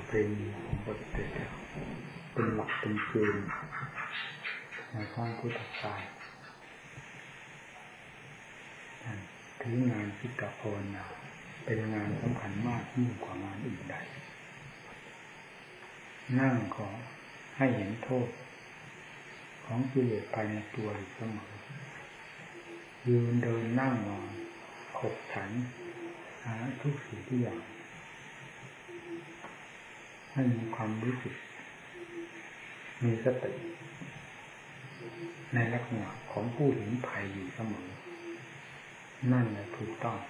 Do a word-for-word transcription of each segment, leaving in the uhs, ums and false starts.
เพลงของพระพุทธเจ้าเป็นหลักเป็นเกณฑ์ในทางพุทธศาสนาถืองานจิตภาวนาเป็นงานสำคัญมากยิ่งกว่างานอื่นใดนั่งก็ให้เห็นโทษของกิเลสภายในตัวอยู่เสมอยืนเดินนั่งนอนขบฉันหาทุกสิ่งทุกอย่างให้มีความรู้สึกมีสติในลักษณะของผู้เห็นภัยอยู่เสมอนั่นแหละถูกต้อง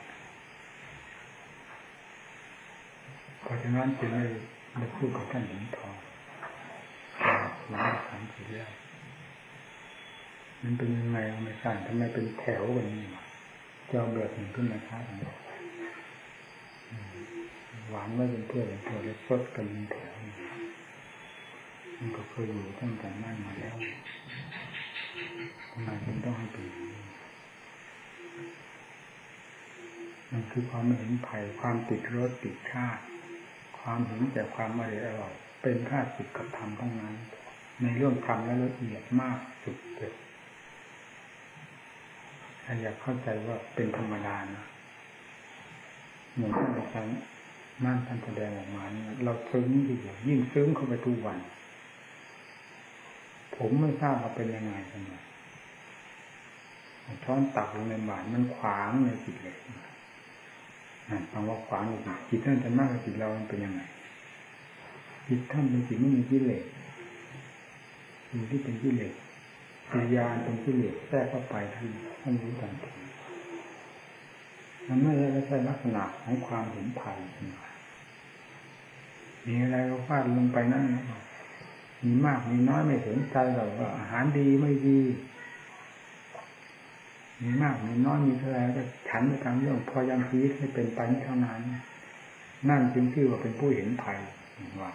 เพราะฉะนั้นจึงได้ได้พูดกับท่านหลวงทองหลังสามสี่แล้วมันเป็นยังไงไม่ทราบทำไมเป็นแถวแบบนี้จะเอาแบบหนึ่งขึ้นมาช้าของเราหวานไม่เป็นเพื่อนเป็นเพื่อนเลยฟดกันเป็นแถวมันก็เคยอยู่ตั้งแต่นั่นมาแล้วทำไมถึงต้องให้เป็นมันคือความไม่เห็นภัยความติดรสติดชาติความเห็นแต่ความอร่อยอร่อยเป็นค่าศึกกับธรรมทั้งนั้นในเรื่องธรรมและละเอียดมากสุดเด็ดถ้าอยากเข้าใจว่าเป็นธรรมดานะเหมือนที่อาจารย์นั่นท่านแสดงออกมาเนี่ยเราซึ้งดีอยู่ยิ่งซึ้งเข้าไปทุกวันผมไม่ทราบว่าเป็นยังไงกันเนี่ยช้อนตักลงในบาตรมันขวางในจิตเลยนั่นคำว่าขวางในจิตจิตท่านจะมากกว่าจิตเรามันเป็นยังไงจิตท่านเป็นจิตไม่มีกิเลสสิ่งที่เป็นกิเลสปัญญาเป็นกิเลสแทรกเข้าไปท่านท่านรู้ทันทีมันไม่ใช่ลักษณะของความเห็นภัยมีอะไรก็ฟาดลงไปนั่นมีมากมีน้อยไม่สนใจหรอกว่าอาหารดีไม่ดีมีมากมีน้อยมีเท่าไรก็ฉันไปตามเรื่องพอยังชีวิตให้เป็นไปเท่านั้นนั่นจึงชื่อว่าเป็นผู้เห็นภัยว่า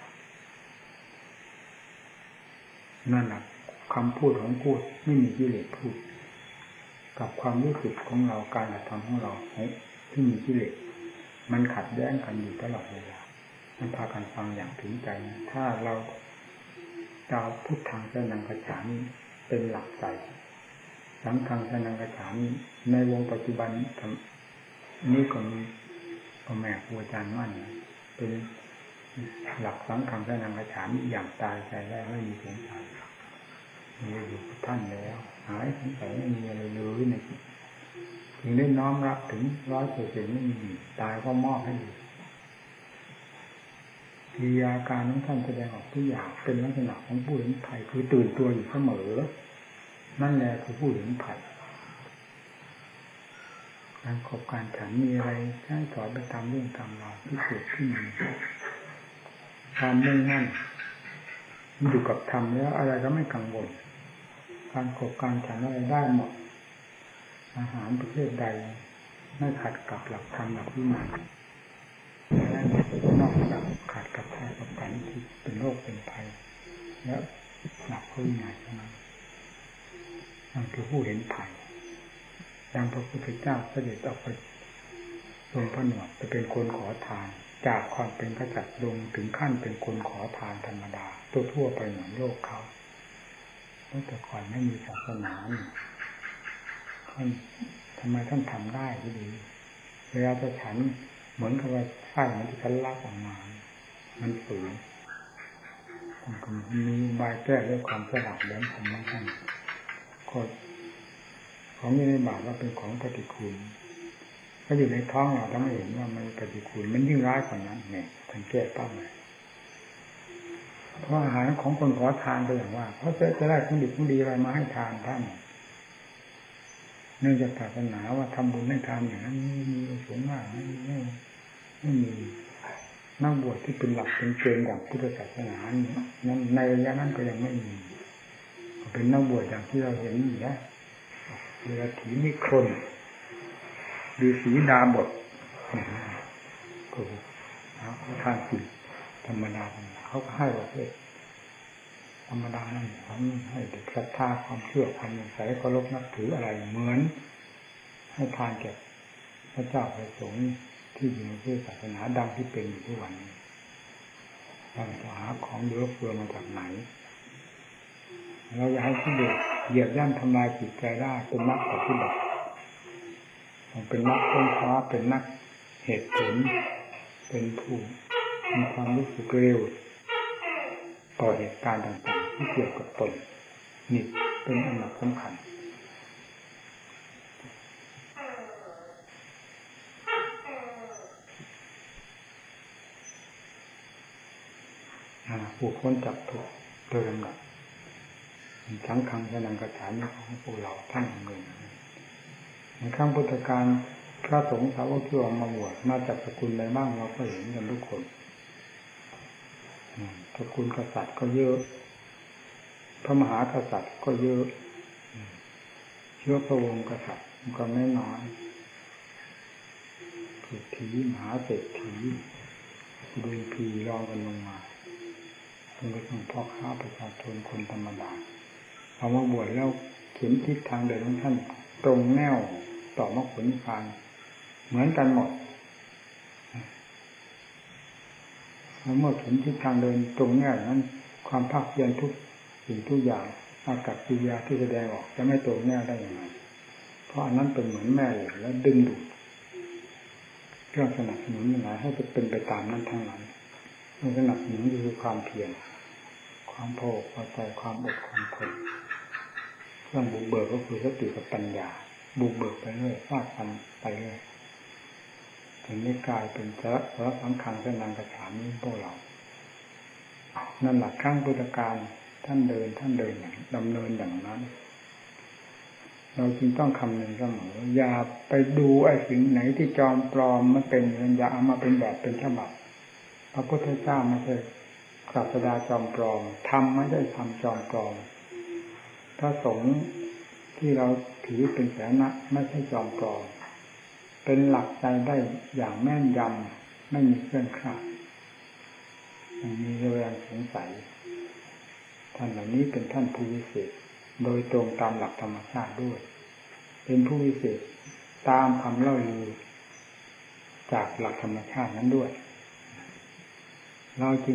นั่นแหละคำพูดของพูดไม่มีกิเลสพูดกับความรู้สึกของเราการกระทำของเราที่มีกิเลสมันขัดแย้งกันอยู่ตลอดเวลามันพากันฟังอย่างถึงใจนะถ้าเราจะเอาพุทธังสรณังคัจฉามิเป็นหลักใจสังฆังสรณังคัจฉามิในวงปัจจุบันนี้ก็มีพ่อแม่ครูอาจารย์มั่นเป็นหลักสังฆังสรณังคัจฉามิอย่างตายใจได้ไม่มีสงสัยมีอยู่กับท่านแล้วหายสงสัยไม่มีอะไรเลยในจิตถึงได้น้อมรับถึงร้อยเปอร์เซ็นต์ไม่มีตายก็มอบให้อยู่กิริยาการของท่านแสดงออกทุกอย่างเป็นลักษณะของผู้เห็นภัยคือตื่นตัวอยู่เสมอนั่นแหละคือผู้เห็นภัยการขบการฉันมีอะไรใช้สอนไปตามเรื่องตามราวที่เกิดขึ้นความมุ่งมั่นมันอยู่กับธรรมแล้วอะไรก็ไม่กังวลการขบการฉันอะไรได้หมดอาหารประเภทใดไม่ขัดกับหลักธรรมหลักวินัยและนอกจากขัดกับแท้กับกันที่เป็นโรคเป็นภัยและหลักวินัยเท่านั้นนั่นคือผู้เห็นภัยดังพระพุทธเจ้าเสด็จออกไปลงผนวดจะเป็นคนขอทานจากความเป็นกษัตริย์ลงถึงขั้นเป็นคนขอทานธรรมดาทั่วๆไปเหมือนโลกเขาแต่ก่อนไม่มีศาสนาท่านทำไมท่านทำได้ดีเวลาจะฉันเหมือนกับว่าไส้มันที่ฉันลักออกมามันฝืนมันก็มีบายแก้ด้วยความฉลาดแหลมคมของท่านก็ของอยู่ในบาตรว่าเป็นของปฏิกูลถ้าอยู่ในท้องเราถ้าไม่เห็นว่ามันปฏิกูลมันยิ่งร้ายกว่านั้นเนี่ยท่านแก้ป้องเลยเพราะอาหารของคนขอทานก็อย่างว่าเพราะจะจะได้ของดีของดีอะไรมาให้ทานท่านเนื่องจากศาสนาว่าทำบุญให้ทานอย่างนั้นมีสูงมากไม่ไม่ไม่มีนักบวชที่เป็นหลักเป็นเกณฑ์อย่างพุทธศาสนานั้นในระยะนั้นก็ยังไม่มีเป็นนักบวชอย่างที่เราเห็นอยู่นะเวลาถีนิครนหรือสีดาบทก็เขาทานสิธรรมดาเขาก็ให้ประเภทธรรมดานั่นเขาให้เด็กศรัทธาความเชื่อความใส่เคารพนับถืออะไรเหมือนให้ทานแก่พระเจ้าพระสงฆ์ที่อยู่ในพุทธศาสนาดังที่เป็นอยู่ทุกวันนี้เราจะหาของเหลือเฟือมาจากไหนเราอยากให้ที่เด็กเหยียบย่ำทำลายจิตใจได้เป็นนักปฏิบัติเป็นนักค้นคว้าเป็นนักเหตุผลเป็นผู้มีความรู้สึกเร็วต่อเหตุการณ์ต่างๆที่เกี่ยวกับตนนี่เป็นอันดับสำคัญผู้ค้นจับทุกโดยลำดับทั้งครั้งแสดงกระถางของพวกเราท่านเงินในครั้งพุทธกาลพระสงฆ์สาวกที่ออกมาบวชมาจากสกุลใดบ้างเราก็เห็นกันทุกคนสกุลกษัตริย์ก็เยอะพระมหากษัตริย์ก็เยอะเชื้อพระวงศ์กษัตริย์ก็ไม่น้อยเศรษฐีมหาเศรษฐีดุลพีรองกันลงมาเป็นเรื่องพ่อค้าประชาชนคนธรรมดาเอามาบวชแล้วเข็มทิศทางเดินของท่านตรงแนวต่อมรรคผลนิพพานเหมือนกันหมดแล้วเมื่อเข็มทิศทางเดินตรงแนวนั้นความภาคเพียรทุกสิ่งทุกอย่างอากับกิริยาที่แสดงออกจะไม่ตรงแนวได้อย่างไรเพราะอันนั้นเป็นเหมือนแม่เหล็กแล้วดึงดูดเครื่องสนับสนุนอย่างไรให้เป็นไปตามนั้นทั้งนั้นเครื่องสนับสนุนคือความเพียรความพอพอใจความอดความทนเครื่องบุกเบิกก็คือสติกับปัญญาบุกเบิกไปเรื่อยฟาดฟันไปเรื่อยถึงได้กลายเป็นสาระสำคัญเส้นทางกระถางนี้พวกเรานั่นหลักข้างพุทธการท่านเดินท่านเดินอย่างดำเนินอย่างนั้นเราจึงต้องคำนึงเสมออย่าไปดูไอ้สิ่งไหนที่จอมปลอมมันเป็นอย่าเอามาเป็นแบบเป็นฉบับพระพุทธเจ้าไม่ใช่ศาสดาจอมปลอมทำไม่ได้ทำจอมปลอมพระสงฆ์ที่เราถือเป็นสาระไม่ใช่จอมปลอมเป็นหลักใจได้อย่างแม่นยำไม่มีเคลื่อนคลาดไม่มีแรงสงสัยท่านเหล่านี้เป็นท่านผู้วิเศษโดยตรงตามหลักธรรมชาติด้วยเป็นผู้วิเศษตามคำเล่าลือจากหลักธรรมชาตินั้นด้วยเราจึง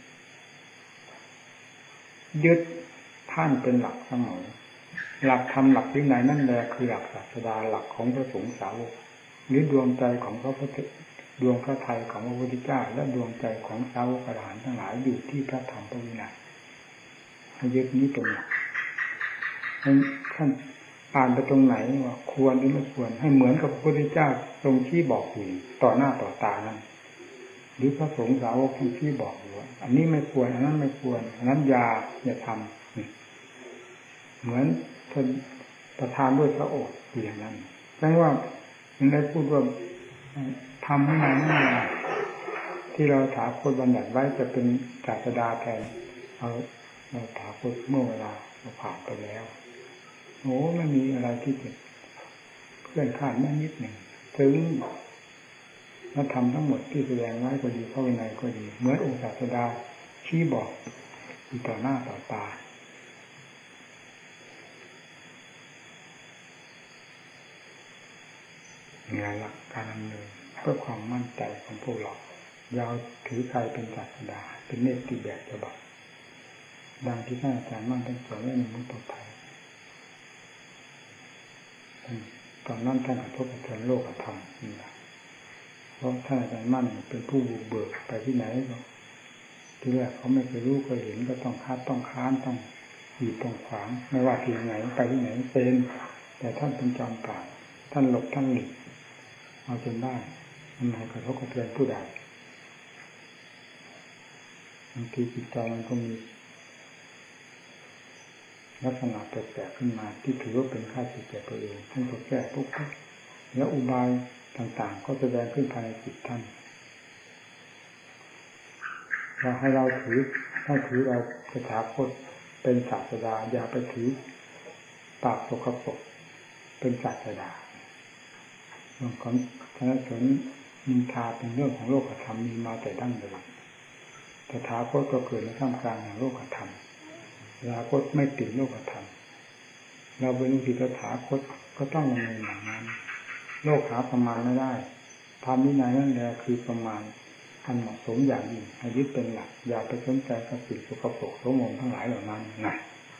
ยึดท่านเป็นหลักเสมอหลักธรรมหลักวินัยนั่นแหละคือหลักศาสดาหลักของพระสงฆ์สาวกหรือดวงใจของพระพุทธดวงพระทัยของพระพุทธเจ้าและดวงใจของสาวกอรหันต์ทั้งหลายอยู่ที่พระธรรมพระวินัยให้ยึดนี้เป็นหลักท่านอ่านไปตรงไหนว่าควรหรือไม่ควรให้เหมือนกับพระพุทธเจ้าทรงชี้บอกอยู่ต่อหน้าต่อตานั้นหรือพระสงฆ์สาวกท่านชี้บอกอยู่ว่าอันนี้ไม่ควรอันนั้นไม่ควรอันนั้นอย่าอย่าทำเหมือนท่านประทานด้วยพระโอษฐ์อย่างนั้นแปลว่ามันได้พูดว่าทำให้นานไม่นานที่เราถาคตบัญญัติไว้จะเป็นศาสดาแทนเอาเราถาคตเมื่อเวลาเราผ่านไปแล้วโอ้ไม่มีอะไรที่จะเพื่อนคาดแม้นิดหนึ่งถึงมาทำทั้งหมดที่แสดงไว้ก็ดีพระวินัยก็ดีเหมือนองค์ศาสดาชี้บอกอยู่ต่อหน้าต่อตางานหลักการดำเนินเพื่อความมั่นใจของพวกเรายาวถือใครเป็นศาสดาเป็นเนติแบบฉบับดังที่ท่านอาจารย์มั่นท่านสอนไว้ในมุตตะตอนนั้นท่านกระทบกระเทือนโลกธรรมนี่แหละเพราะท่านอาจารย์มั่นเป็นผู้บุกเบิกไปที่ไหนก็ที่แรกเขาไม่เคยรู้เคยเห็นก็ต้องคาดต้องค้านต้องหยุดต้องขวางไม่ว่าที่ไหนไปที่ไหนเป็นแต่ท่านเป็นจอมปราบท่านหลบท่านหลีกเอาจนได้มันไม่กระทบกระเทือนผู้ใดบางทีจิตใจมันก็มีลักษณะแปลกๆขึ้นมาที่ถือว่าเป็นค่าศึกแก่ตัวเองท่านก็แก้ปุ๊บแล้วอุบายต่างๆก็แสดงขึ้นภายในจิตท่านเราให้เราถือให้ถือเราสถาคตเป็นศาสดาอย่าไปถือปากสกปรกเป็นศาสดาเรื่องของธนสนนินทาเป็นเรื่องของโลกธรรมมีมาแต่ดั้งเดิมสถาคตก็เกิดในท่ามกลางแห่งโลกธรรมสถาคตไม่ติดโลกธรรมเราเป็นลูกศิษย์สถาคตก็ต้องดำเนินอย่างนั้นโลกหาประมาณไม่ได้ธรรมวินัยนั่นแหละคือประมาณอันเหมาะสมอย่างยิ่งให้ยึดเป็นหลักอย่าไปสนใจกับสิ่งสกปรกโสมมทั้งหลายเหล่านั้นนะ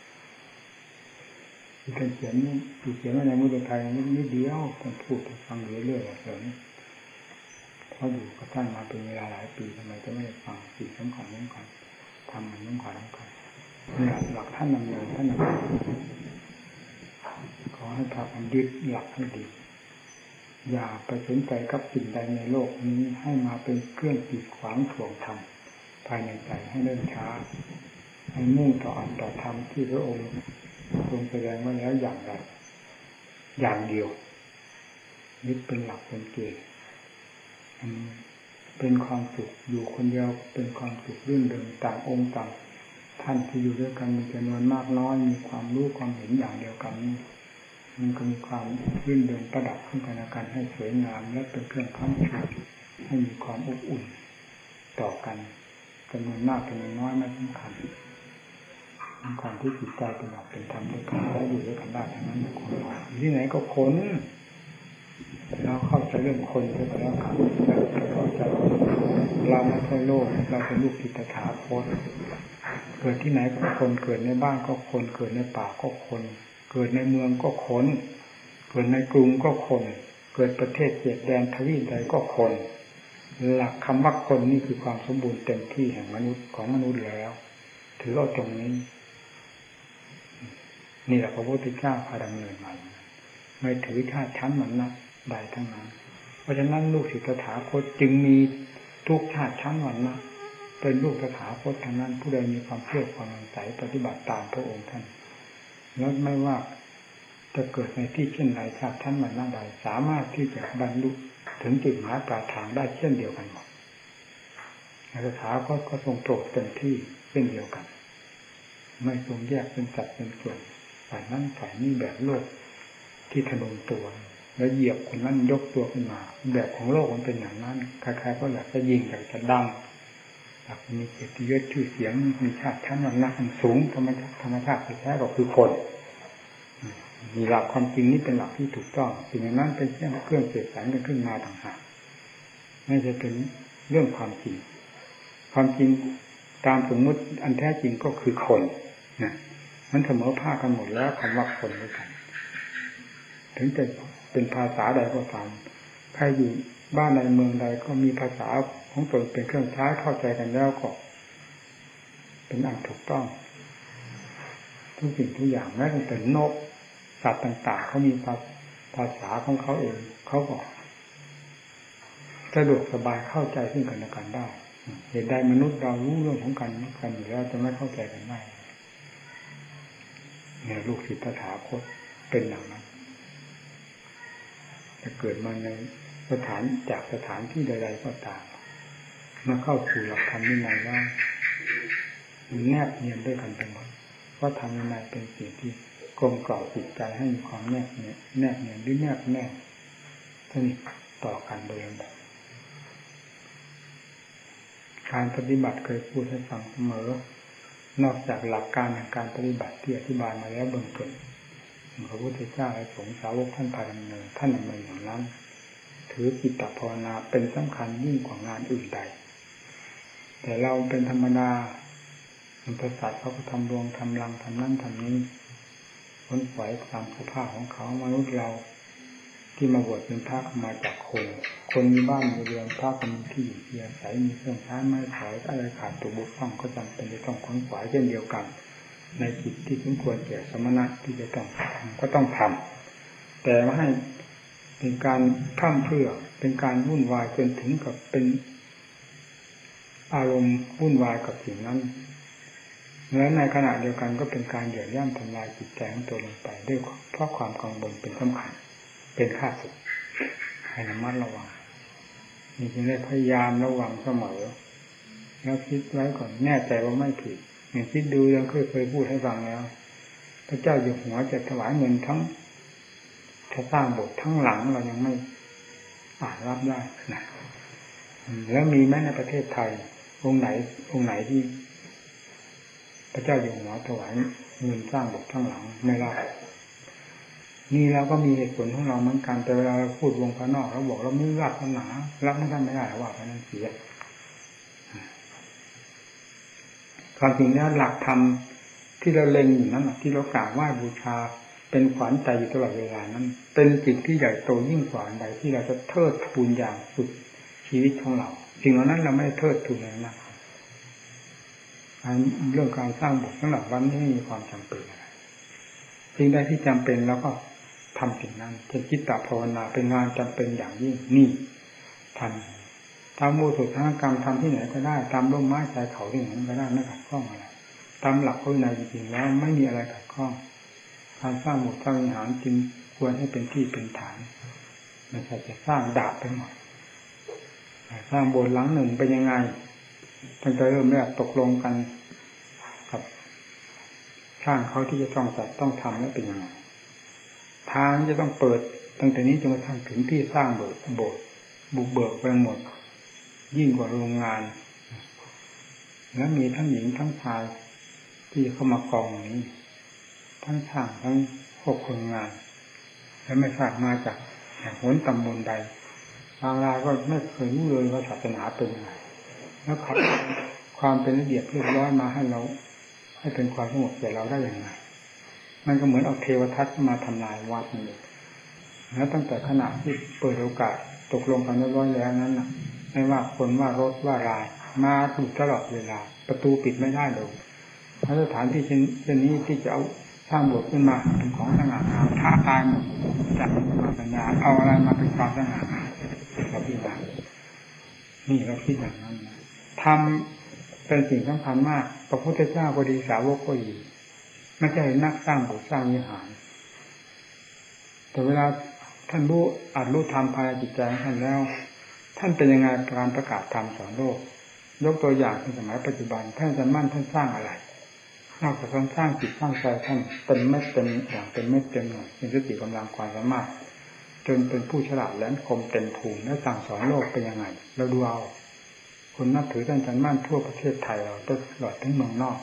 ที่ท่านเขียนที่เขียนไว้ในมุตไทยนิดเดียวท่านพูดฟังเรื่อยๆเลยเพราะอยู่กับท่านมาเป็นเวลาหลายปีทำไมจะไม่ได้ฟังสิ่งสำคัญสำคัญทำมันสำคัญสำคัญหลักหลักท่านดำเนินท่านดำเนินขอให้พากันยึดหลักให้ดีอย่าไปสนใจกับสิ่งใดในโลกนี้ให้มาเป็นเครื่องกีดขวางถ่วงธรรมภายในใจให้เนิ่นช้าให้มุ่งต่ออัตตธรรมที่พระองค์ทรงแสดงไว้แล้วอย่างไรอย่างเดียวยึดเป็นหลักเป็นเกณฑ์เป็นความสุขอยู่คนเดียวเป็นความสุขรื่นเริงต่างองค์ต่างท่านที่อยู่ด้วยกันมีจำนวนมากน้อยมีความรู้ความเห็นอย่างเดียวกันมันก็มีความรื่นเริงประดับขึ้นกันและกันให้สวยงามและเป็นเครื่องพัฒนาให้มีความอบอุ่นต่อกันจำนวนมากจำนวนน้อยไม่สำคัญความที่จิตใจเป็นหลักเป็นธรรมด้วยกันและอยู่ด้วยกันได้ทั้งนั้นคนที่ไหนก็คนเราเข้าใจเรื่องคนก็แล้วกันเราเข้าใจเราไม่ใช่โลกเราเป็นลูกศิษย์ตถาคตเกิดที่ไหนก็คนเกิดในบ้านก็คนเกิดในป่าก็คนเกิดในเมืองก็คนเกิดในกรุงก็คนเกิดประเทศเขตแดนทวีปใดก็คนหลักคำว่าคนนี่คือความสมบูรณ์เต็มที่แห่งมนุษย์ของมนุษย์แล้วถือเอาตรงนี้นี่แหละพระพุทธเจ้าพาดำเนินมาไม่ถือชาติชั้นวรรณะใดทั้งนั้นเพราะฉะนั้นลูกศิษย์ตถาคตจึงมีทุกชาติชั้นวรรณะเป็นลูกตถาคตทั้งนั้นผู้ใดมีความเชื่อความมั่นใจปฏิบัติตามพระองค์ท่านแล้วไม่ว่าจะเกิดในที่เช่นไรชาติชั้นวรรณะใดสามารถที่จะบรรลุถึงจุดหมายปลายทางได้เช่นเดียวกันหมดตถาคตก็ทรงโปรดเต็มที่เช่นเดียวกันไม่ทรงแยกเป็นสัตว์เป็นส่วนฝ่ายนั้นฝ่ายนี้แบบโลกที่ทะนงตัวแล้วเหยียบคนนั้นยกตัวขึ้นมาแบบของโลกมันเป็นอย่างนั้นใครๆก็อยากจะยิงอยากจะดังอยากมีเกียรติยศชื่อเสียงมีชาติชั้นวรรณะสูงธรรมชาติธรรมชาติแท้ๆก็คือคนมีหลักความจริงนี้เป็นหลักที่ถูกต้องสิ่งนั้นเป็นเครื่องเครื่องเสกสรรกันขึ้นมาต่างหากไม่ใช่เป็นเรื่องความจริงความจริงตามสมมติอันแท้จริงก็คือคนนะมันเสมอภาคกันหมดแล้วคำว่าคนด้วยกันถึงจะเป็นภาษาใดก็ตามใครอยู่บ้านใดเมืองใดก็มีภาษาของตนเป็นเครื่องใช้เข้าใจกันแล้วก็เป็นอันถูกต้องทุกสิ่งทุกอย่างแม้แต่นกสัตว์ต่างๆเขามีภาษาของเขาเองเขาก็สะดวกสบายเข้าใจซึ่งกันและกันได้เหตุใดมนุษย์เรารู้เรื่องของกันกันอยู่แล้วจะไม่เข้าใจกันได้เนี่ยลูกศิษย์ตถาคตเป็นอย่างนั้นจะเกิดมาในสถานจากสถานที่ใดๆก็ตามมาเข้าสู่หลักธรรมวินัยแล้วมันแนบเนียนด้วยกันไปหมดเพราะธรรมวินัยเป็นสิ่งที่กลมกล่อมจิตใจให้มีความแนบเนียนแนบเนียนหรือแนบแน่สนิทต่อกันโดยลำดับการปฏิบัติเคยพูดให้ฟังเสมอนอกจากหลักการในการปฏิบัติที่อธิบายมาแล้วเบื้องต้นพระพุทธเจ้าและสงฆ์สาวกท่านพาดำเนินท่านดำเนินอย่างนั้นถือจิตตภาวนาเป็นสำคัญยิ่งกว่างานอื่นใดแต่เราเป็นธรรมดามันประสาทเขาก็ทำรวงทำรังทำนั่นทำนี้พ้นปล่อยตามสภาพของเขามนุษย์เราที่มาบวชเป็นพระมาจากคนคนมีบ้านมีเรือนพระก็มีที่อยู่ที่อาศัยมีเครื่องใช้ไม้สอยอะไรขาดตัวบุคคลก็จำเป็นจะต้องขวนขวายเช่นเดียวกันในจิตที่สมควรแก่สมณะที่จะต้องทำก็ต้องทำแต่ไม่ให้เป็นการข้ามเพื่อเป็นการวุ่นวายจนถึงกับเป็นอารมณ์วุ่นวายกับสิ่งนั้นและในขณะเดียวกันก็เป็นการเหยียดย่ำทำลายจิตใจของตัวลงไปด้วยเพราะความกังวลเป็นสำคัญเป็นข้าศึกให้ระมัดระวังนี่จึงได้พยายามระวังเสมอแล้วคิดไว้ก่อนแน่ใจว่าไม่ผิดอย่างคิดดูยังเคยเคยพูดให้ฟังแล้วพระเจ้าอยู่หัวจะถวายเงินทั้งจะสร้างโบสถ์ทั้งหลังเรายังไม่อาจรับได้นะแล้วมีไหมในประเทศไทยองค์ไหนองค์ไหนที่พระเจ้าอยู่หัวถวายเงินสร้างโบสถ์ทั้งหลังไม่รับนี่เราก็มีเหตุผลของเราเหมือนกันแต่เวลาเราพูดวงภายนอกเราบอกเราไม่รับศาสนารับไม่ได้ไม่ได้ว่าเพราะนั้นเสียความจริงแล้วหลักธรรมที่เราเล็งอยู่นั้นที่เรากราบไหว้บูชาเป็นขวัญใจอยู่ตลอดเวลานั้นเป็นสิ่งที่ใหญ่โตยิ่งกว่าใดที่เราจะเทิดทูนอย่างสุดชีวิตของเราสิ่งเหล่านั้นเราไม่ได้เทิดทูนเลยนะเรื่องการสร้างโบสถ์สำหรับวันนี้ไม่มีความจำเป็นอะไรสิ่งใดที่จำเป็นแล้วก็ทำสิ่งนั้นเช่นจิตตภาวนาเป็นงานจำเป็นอย่างยิ่งนี่ทำตามโมสุทธกรรมทำที่ไหนก็ได้ตามร่มไม้ชายเขาที่ไหนก็ได้ไม่ขัดข้องอะไรตามหลักข้อในจริงๆแล้วไม่มีอะไรขัดข้องการสร้างโบสถ์สร้างวิหารจึงควรให้เป็นที่เป็นฐานไม่ใช่จะสร้างดาบไปหมดสร้างโบสถ์หลังหนึ่งเป็นยังไงตั้งแต่เริ่มแรกตกลงกันกับช่างเขาที่จะต้องจัดต้องทำแล้วเป็นยังไงทางจะต้องเปิดตั้งแต่นี้จนกระทั่งถึงที่สร้างโบสถ์โบสถ์บุกเบิกไปหมดยิ่งกว่าโรงงานแล้วมีทั้งหญิงทั้งชายที่เข้ามากองนี้ทั้งช่างทั้งพวกคนงานและไม่ทราบมาจากแห่งหนตำบลใดบางรายก็ไม่เคยรู้เลยว่าศาสนาเป็นยังไงแล้วเขาความเป็นระเบียบเรียบร้อยมาให้เราให้เป็นความสงบแก่เราได้อย่างไรมันก็เหมือนเอาเทวทัตมาทำลายวัดนี่แล้วตั้งแต่ขณะที่เปิดโอกาสตกลงกันเรียบร้อยแล้วนั้นน่ะไม่ว่าคนว่ารถว่ารายมาถูกตลอดเวลาประตูปิดไม่ได้เลยเพราะสถานที่เช่นนี้ที่จะเอาสร้างโบสถ์ขึ้นมาเป็นของสง่างามท้าทายหมดจากมาปัญญาเอาอะไรมาเป็นความสง่างามเราพิจารณานี่เราคิดอย่างนั้นนะทำเป็นสิ่งสำคัญมากพระพุทธเจ้าก็ดีสาวกก็ดีไม่ใช่นักสร้างโบสถ์สร้างวิหารแต่เวลาท่านรู้อาจรู้ธรรมภายในจิตใจของท่านแล้วท่านเป็นยังไงการประกาศธรรมสอนโลกยกตัวอย่างในสมัยปัจจุบันท่านอาจารย์มั่นท่านสร้างอะไรนอกจากการสร้างจิตสร้างใจท่านเป็นเม็ดเป็นอย่างเป็นเม็ดเต็มหน่วยเป็นสติกำลังความสามารถจนเป็นผู้ฉลาดแหลมคมเต็มภูมิและสั่งสอนโลกเป็นยังไงเราดูเอาคนนับถือท่านอาจารย์มั่นทั่วประเทศไทยเราตลอดทั้งเมืองนอก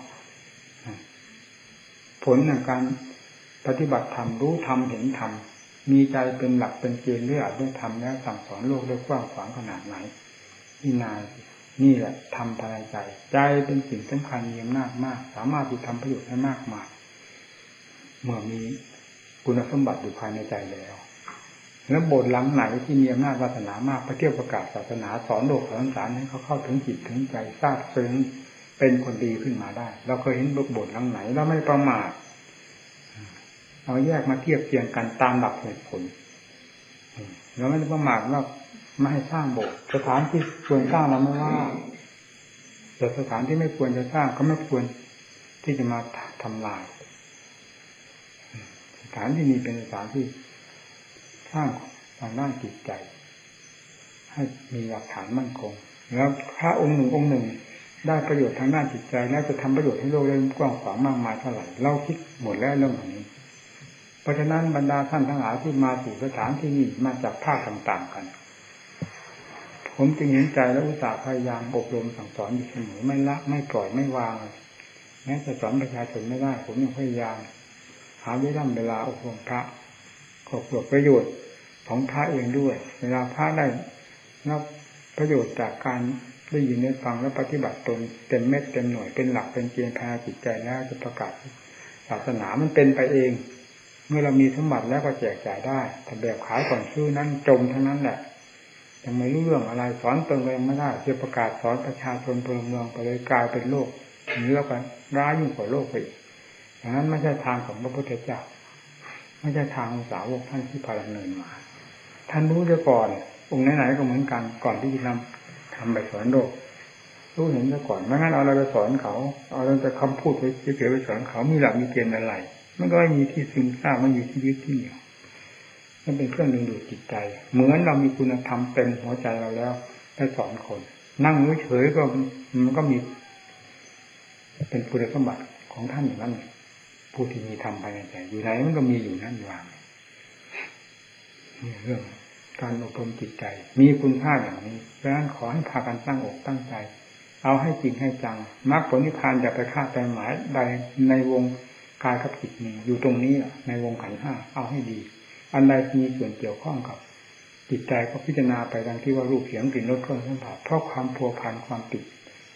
ผลในการปฏิบัติธรรมรู้ธรรมเห็นธรรมมีใจเป็นหลักเป็นเกณฑ์ด้วยอาจด้วยธรรมแล้วสั่งสอนโลกได้กว้างขวางขนาดไหนนี่นายนี่แหละธรรมภายในใจใจเป็นสิ่งสำคัญมีอำนาจมากสามารถที่ทำประโยชน์ได้มากมายเมื่อมีคุณสมบัติอยู่ภายในใจแล้วแล้วโบสถ์หลังไหนที่มีอำนาจวาสนามากไปเที่ยวประกาศศาสนาสอนโลกสอนสารให้เขาเข้าถึงจิตถึงใจทราบซึ้งเป็นคนดีขึ้นมาได้เราเคยเห็นโบสถ์หลังไหนเราไม่ประมาทเราแยกมาเทียบเทียงกันตามหลักเหตุผลเราไม่ได้ประมาทว่าไม่ให้สร้างโบสถ์สถานที่ควรสร้างเราไม่ว่าแต่สถานที่ไม่ควรจะสร้างก็ไม่ควรที่จะมาทำลายสถานที่นี้เป็นสถานที่สร้างทางด้านจิตใจให้มีหลักฐานมั่นคงแล้วพระองค์หนึ่งองค์หนึ่งได้ประโยชน์ทางด้านจิตใจแล้วจะทำประโยชน์ให้โลกได้กว้างขวางมากมายเท่าไหร่เราคิดหมดแล้วเรื่องนี้เพราะฉะนั้นบรรดาท่านทั้งหลายที่มาสู่สถานที่นี้มาจากภาคต่างๆกันผมจึงเห็นใจและอุตส่าห์พยายามอบรมสั่งสอนอยู่เสมอไม่ละไม่ปล่อยไม่วางแม้จะสอนประชาชนไม่ได้ผมยังพยายามหาเวลาเวลาอบรมพระขอเกิดประโยชน์ของพระเองด้วยเวลาพระได้รับประโยชน์จากการได้ยินได้ฟังและปฏิบัติตนเต็มเม็ดเต็มหน่วยเป็นหลักเป็นเกณฑ์ภายในจิตใจแล้วจะประกาศศาสนามันเป็นไปเองเมื่อเรามีสมบัติแล้วก็แจกจ่ายได้แต่แบบขายก่อนซื้อนั้นจมทั้งนั้นแหละยังไม่รู้เรื่องอะไรสอนตนเองไม่ได้จะประกาศสอนประชาชนพลเมืองไปเลยกลายเป็นโลกนี้แล้วกันร้ายยิ่งกว่าโลกไปอีกอย่างนั้นไม่ใช่ทางของพระพุทธเจ้าไม่ใช่ทางสาวกท่านที่พาดำเนินมาท่านรู้เสียก่อนองค์ไหนๆก็เหมือนกันก่อนที่จะนำทำไปสอนโลกรู้เห็นซะก่อนไม่งั้นเอาอะไรไปสอนเขาเอาแต่คำพูดไปเฉยๆไปสอนเขามีหลักมีเกณฑ์อะไรมันก็ไม่มีที่ซึมซาบไม่มีที่ยึดที่เหนี่ยวมันเป็นเครื่องดึงดูดจิตใจเหมือนเรามีคุณธรรมเต็มหัวใจเราแล้วได้สอนคนนั่งเฉยๆก็มันก็มีเป็นคุณสมบัติของท่านอย่างนั้นผู้ที่มีธรรมภายในใจอยู่ไหนมันก็มีอยู่นั่นอยู่างนี่เรื่องการอบรมจิตใจมีคุณค่าอย่างนี้ดังนั้นขอให้พากันตั้งอกตั้งใจเอาให้จริงให้จังมรรคผลนิพพานอย่าไปคาดไปหมายใดในวงกายกับจิตนี้อยู่ตรงนี้ในวงขันธ์ห้าเอาให้ดีอันใดมีส่วนเกี่ยวข้องกับจิตใจก็พิจารณาไปดังที่ว่ารูปเสียงกลิ่นรสเครื่องสัมผัสเพราะความพัวพันความติด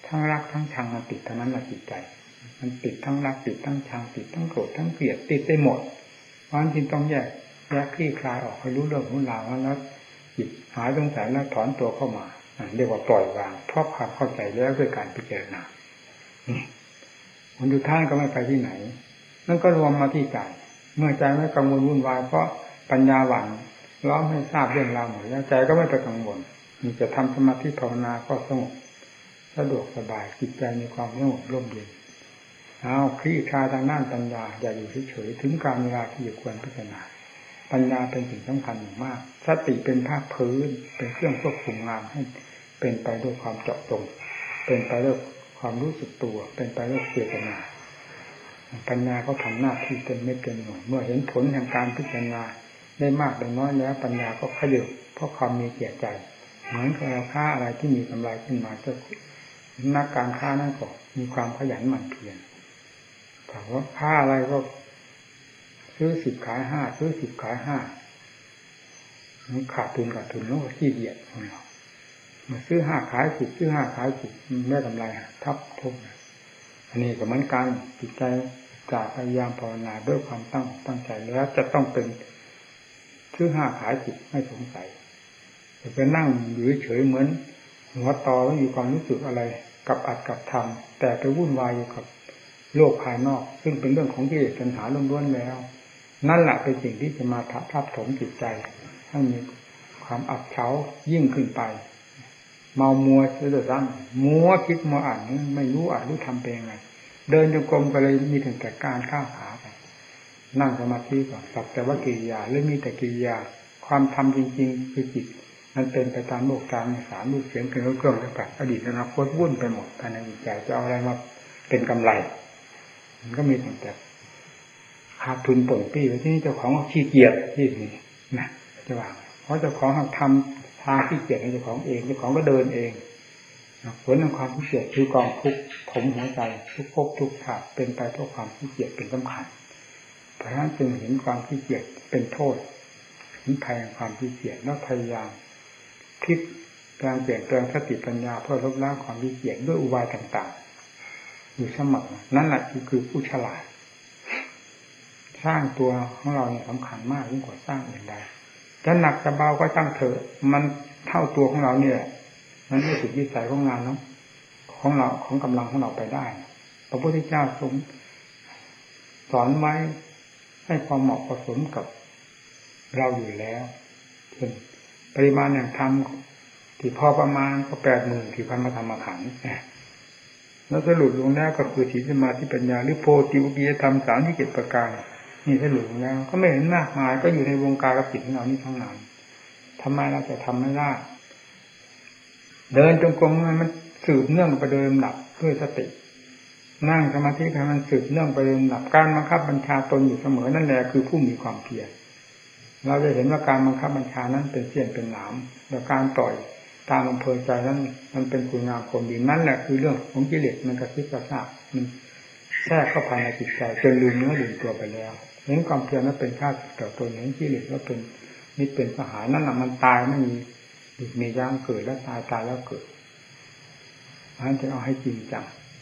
ทั้งรักทั้งชังมันติดทั้งนั้นแหละจิตใจมันติดทั้งรักติดทั้งชังติดทั้งโกรธทั้งเกลียดติดไปหมดเพราะฉะนั้นจึงต้องแยกแยกคลี่คลายออกให้รู้เรื่องรู้ราวแล้วจิตหายสงสัยแล้วถอนตัวเข้ามาเรียกว่าปล่อยวางเพราะความเข้าใจแล้วด้วยการพิจารณาคนอยู่ท่านก็ไม่ไปที่ไหนนั่นก็รวมมาที่ใจเมื่อใจไม่กังวลวุ่นวายเพราะปัญญาหวังล้อมให้ทราบเรื่องราวหมดแล้วใจก็ไม่ไปกังวลมีจะทำสมาธิภาวนาก็สงบสะดวกสบายจิตใจมีความสงบร่มเย็นเอาคลี่คลายทางด้านปัญญาอย่าอยู่เฉยๆถึงการเวลาที่ควรพิจารณาปัญญาเป็นสิ่งสำคัญอย่างมากสติเป็นภาคพื้นเป็นเครื่องควบคุมงานให้เป็นไปด้วยความเจาะจงเป็นไปด้วยความรู้สึกตัวเป็นไปด้วยเจตนาปัญญาก็ทำหน้าที่เต็มเม็ดเต็มหน่วยเมื่อเห็นผลแห่งการพิจารณาได้มากได้น้อยแล้วปัญญาก็ขยับเพราะความมีเกียรติใจเหมือนกับเราค้าอะไรที่มีกำไรขึ้นมาจะนักการค้านั่นก็มีความขยันหมั่นเพียรถามว่าค้าอะไรก็ซื้อสิบขายห้าซื้อสิบขายห้ามันขาดทุนขาดทุนแล้วก็ขี้เกียจของเรามาซื้อห้าขายสิบซื้อห้าขายสิบไม่กำไรทับทุกอันนี้ก็เหมือนกันจิตใจจะพยายามภาวนาด้วยความตั้งตั้งใจแล้วจะต้องเป็นซื้อห้าขายสิบไม่สงสัยจะไปนั่งอยู่เฉยเหมือนหัวตอแล้วมีความรู้สึกอะไรกับอัดกับทำแต่ไปวุ่นวายอยู่กับโลกภายนอกซึ่งเป็นเรื่องของกิเลสตัณหาล้วนๆแล้วนั่นแหละเป็นสิ่งที่จะมาทับทับถมจิตใจให้มีความอับเฉายิ่งขึ้นไปเมามัวเสียด้วยซ้ำมัวคิดมัวอ่านไม่รู้อ่านรู้ทำเป็นยังไงเดินจงกรมก็เลยมีถึงแต่การก้าวขาไปนั่งสมาธิก่อนสักแต่ว่ากิริยาหรือมีแต่กิริยาความทำจริงๆคือจิตมันเป็นไปตามโลกตามสารรูปเสียงเครื่องเครื่องต่างๆอดีตอนาคตวุ่นไปหมดภายในจิตใจจะเอาอะไรมาเป็นกำไรมันก็มีแต่ขาดทุนป่งปี้ไว้ที่นี่เจ้าของขี้เกียจที่นี่นะจะว่าเพราะเจ้าของทำทางขี้เกียจให้เจ้าของเองเจ้าของก็เดินเองผลของความขี้เกียจคือกองทุกข์ถมหัวใจทุกภพทุกชาติเป็นไปเพราะความขี้เกียจเป็นสำคัญเพราะฉะนั้นจึงเห็นความขี้เกียจเป็นโทษเห็นภัยแห่งความขี้เกียจแล้วพยายามพลิกแปลงเปลี่ยนแปลงสติปัญญาเพื่อลดละความขี้เกียจด้วยอุบายต่างๆอยู่เสมอนั่นแหละคือผู้ฉลาดสร้างตัวของเราเนี่ยสำคัญมากยิ่งกว่าสร้างอื่นใดจะหนักจะเบาก็ตั้งเถอะมันเท่าตัวของเราเนี่ยมันไม่สุดวิสัยของงานเนาะของเราของกำลังของเราไปได้พระพุทธเจ้าทรงสอนไว้ให้ความเหมาะผสมกับเราอยู่แล้วเช่นปริมาณแห่งธรรมที่พอประมาณก็แปดหมื่นที่พันธรรมขันธ์แล้วสรุปลงแล้วก็คือศีลสมาธิปัญญาหรือโพธิวิยธรรมสามที่เจ็ดประการนี่สรุปแล้วก็ไม่เห็นมากมายก็อยู่ในวงการกับจิตของเรานี่ทั้งนั้นทำไมเราจะทำไม่ได้เดินจงกรมมันสืบเนื่องไปโดยลำดับด้วยสตินั่งสมาธิให้มันสืบเนื่องไปโดยลำดับการบังคับบัญชาตนอยู่เสมอนั่นแหละคือผู้มีความเพียรเราจะเห็นว่าการบังคับบัญชานั้นเป็นเสี้ยนเป็นหนามแต่การต่อยตามอำเภอใจนั้นมันเป็นคุณงามความดีนั่นแหละคือเรื่องของกิเลสมันกระซิบกระซาบมันแทรกเข้าภายในจิตใจจนลืมเนื้อลืมตัวไปแล้วเห็นความเพียรนั้นเป็นข้าศึกต่อตนเห็นกิเลสว่าเป็นมิตรเป็นสหายนั่นแหละมันตายไม่มีมีย่างเกิดแล้วตายตายแล้วเกิดเพราะฉะนั้นจะเอาให้จริงจัง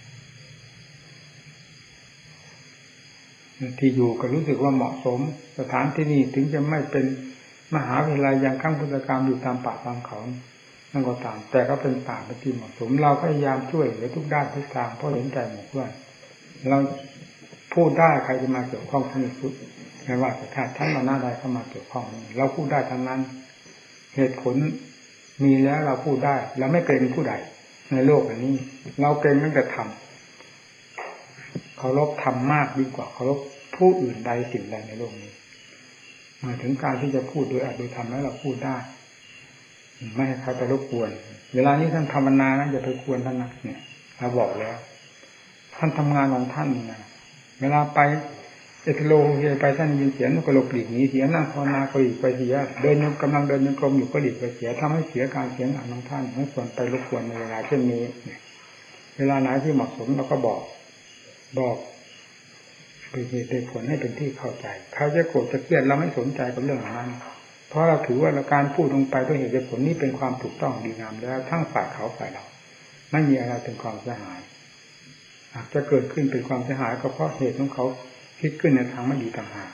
ที่อยู่ก็รู้สึกว่าเหมาะสมสถานที่นี้ถึงจะไม่เป็นมหาวิทยาลัยอย่างข้างพุทธการอยู่ตามป่าตามเขานั่นก็ตามแต่ก็เป็นป่าเป็นที่เหมาะสมเราพยายามช่วยเหลือทุกด้านทุกทางเพราะเห็นใจหมู่เพื่อนเราพูดได้ใครจะมาเกี่ยวข้องที่นี่สุดไม่ว่าจะท่านท่านมาหน้าใดเข้ามาเกี่ยวข้องเราพูดได้ทั้งนั้นเหตุผลมีแล้วเราพูดได้เราไม่เกรงผู้ใดในโลกอันนี้เราเกรงตั้งแต่ทำเคารพธรรมมากยิ่งกว่าเคารพผู้อื่นใดสิ่งใดในโลกนี้มาถึงการที่จะพูดโดยอาจโดยธรรมแล้วเราพูดได้ไม่ให้ใครไปรบกวนเวลานี้ท่านภาวนานะอย่าไปกวนท่านนะเนี่ยเราบอกแล้วท่านทำงานของท่านนะเวลาไปเอทโลเฮไปท่านยินเสียงก็หลบหลีกหนีเสียนั่งภาวนาก็หลีกไปเสียเดินกำลังเดินยังกลมอยู่ก็หลีกไปเสียทำให้เสียการเสียงอ่านของท่านไม่ควรไปรบกวนในเวลาเช่นนี้เวลาไหนที่เหมาะสมเราก็บอกบอกเป็นเหตุเป็นผลให้เป็นที่เข้าใจเขาจะโกรธจะเครียดเราไม่สนใจกับเรื่องนั้นเพราะเราถือว่าการพูดลงไปด้วยเหตุผลนี้เป็นความถูกต้องดีงามแล้วทั้งฝ่ายเขาฝ่ายเราไม่มีอะไรเป็นความเสียหายหากจะเกิดขึ้นเป็นความเสียหายก็เพราะเหตุของเขาคิดขึ้นในทางไม่ดีต่างหาก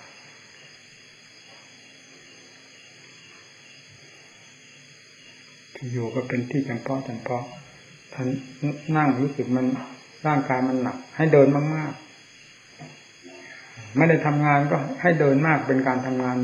ที่อยู่ก็เป็นที่จำเพาะจำเพาะท่านนั่งรู้สึกมันร่างกายมันหนักให้เดินมากๆไม่ได้ทำงานก็ให้เดินมากเป็นการทำงาน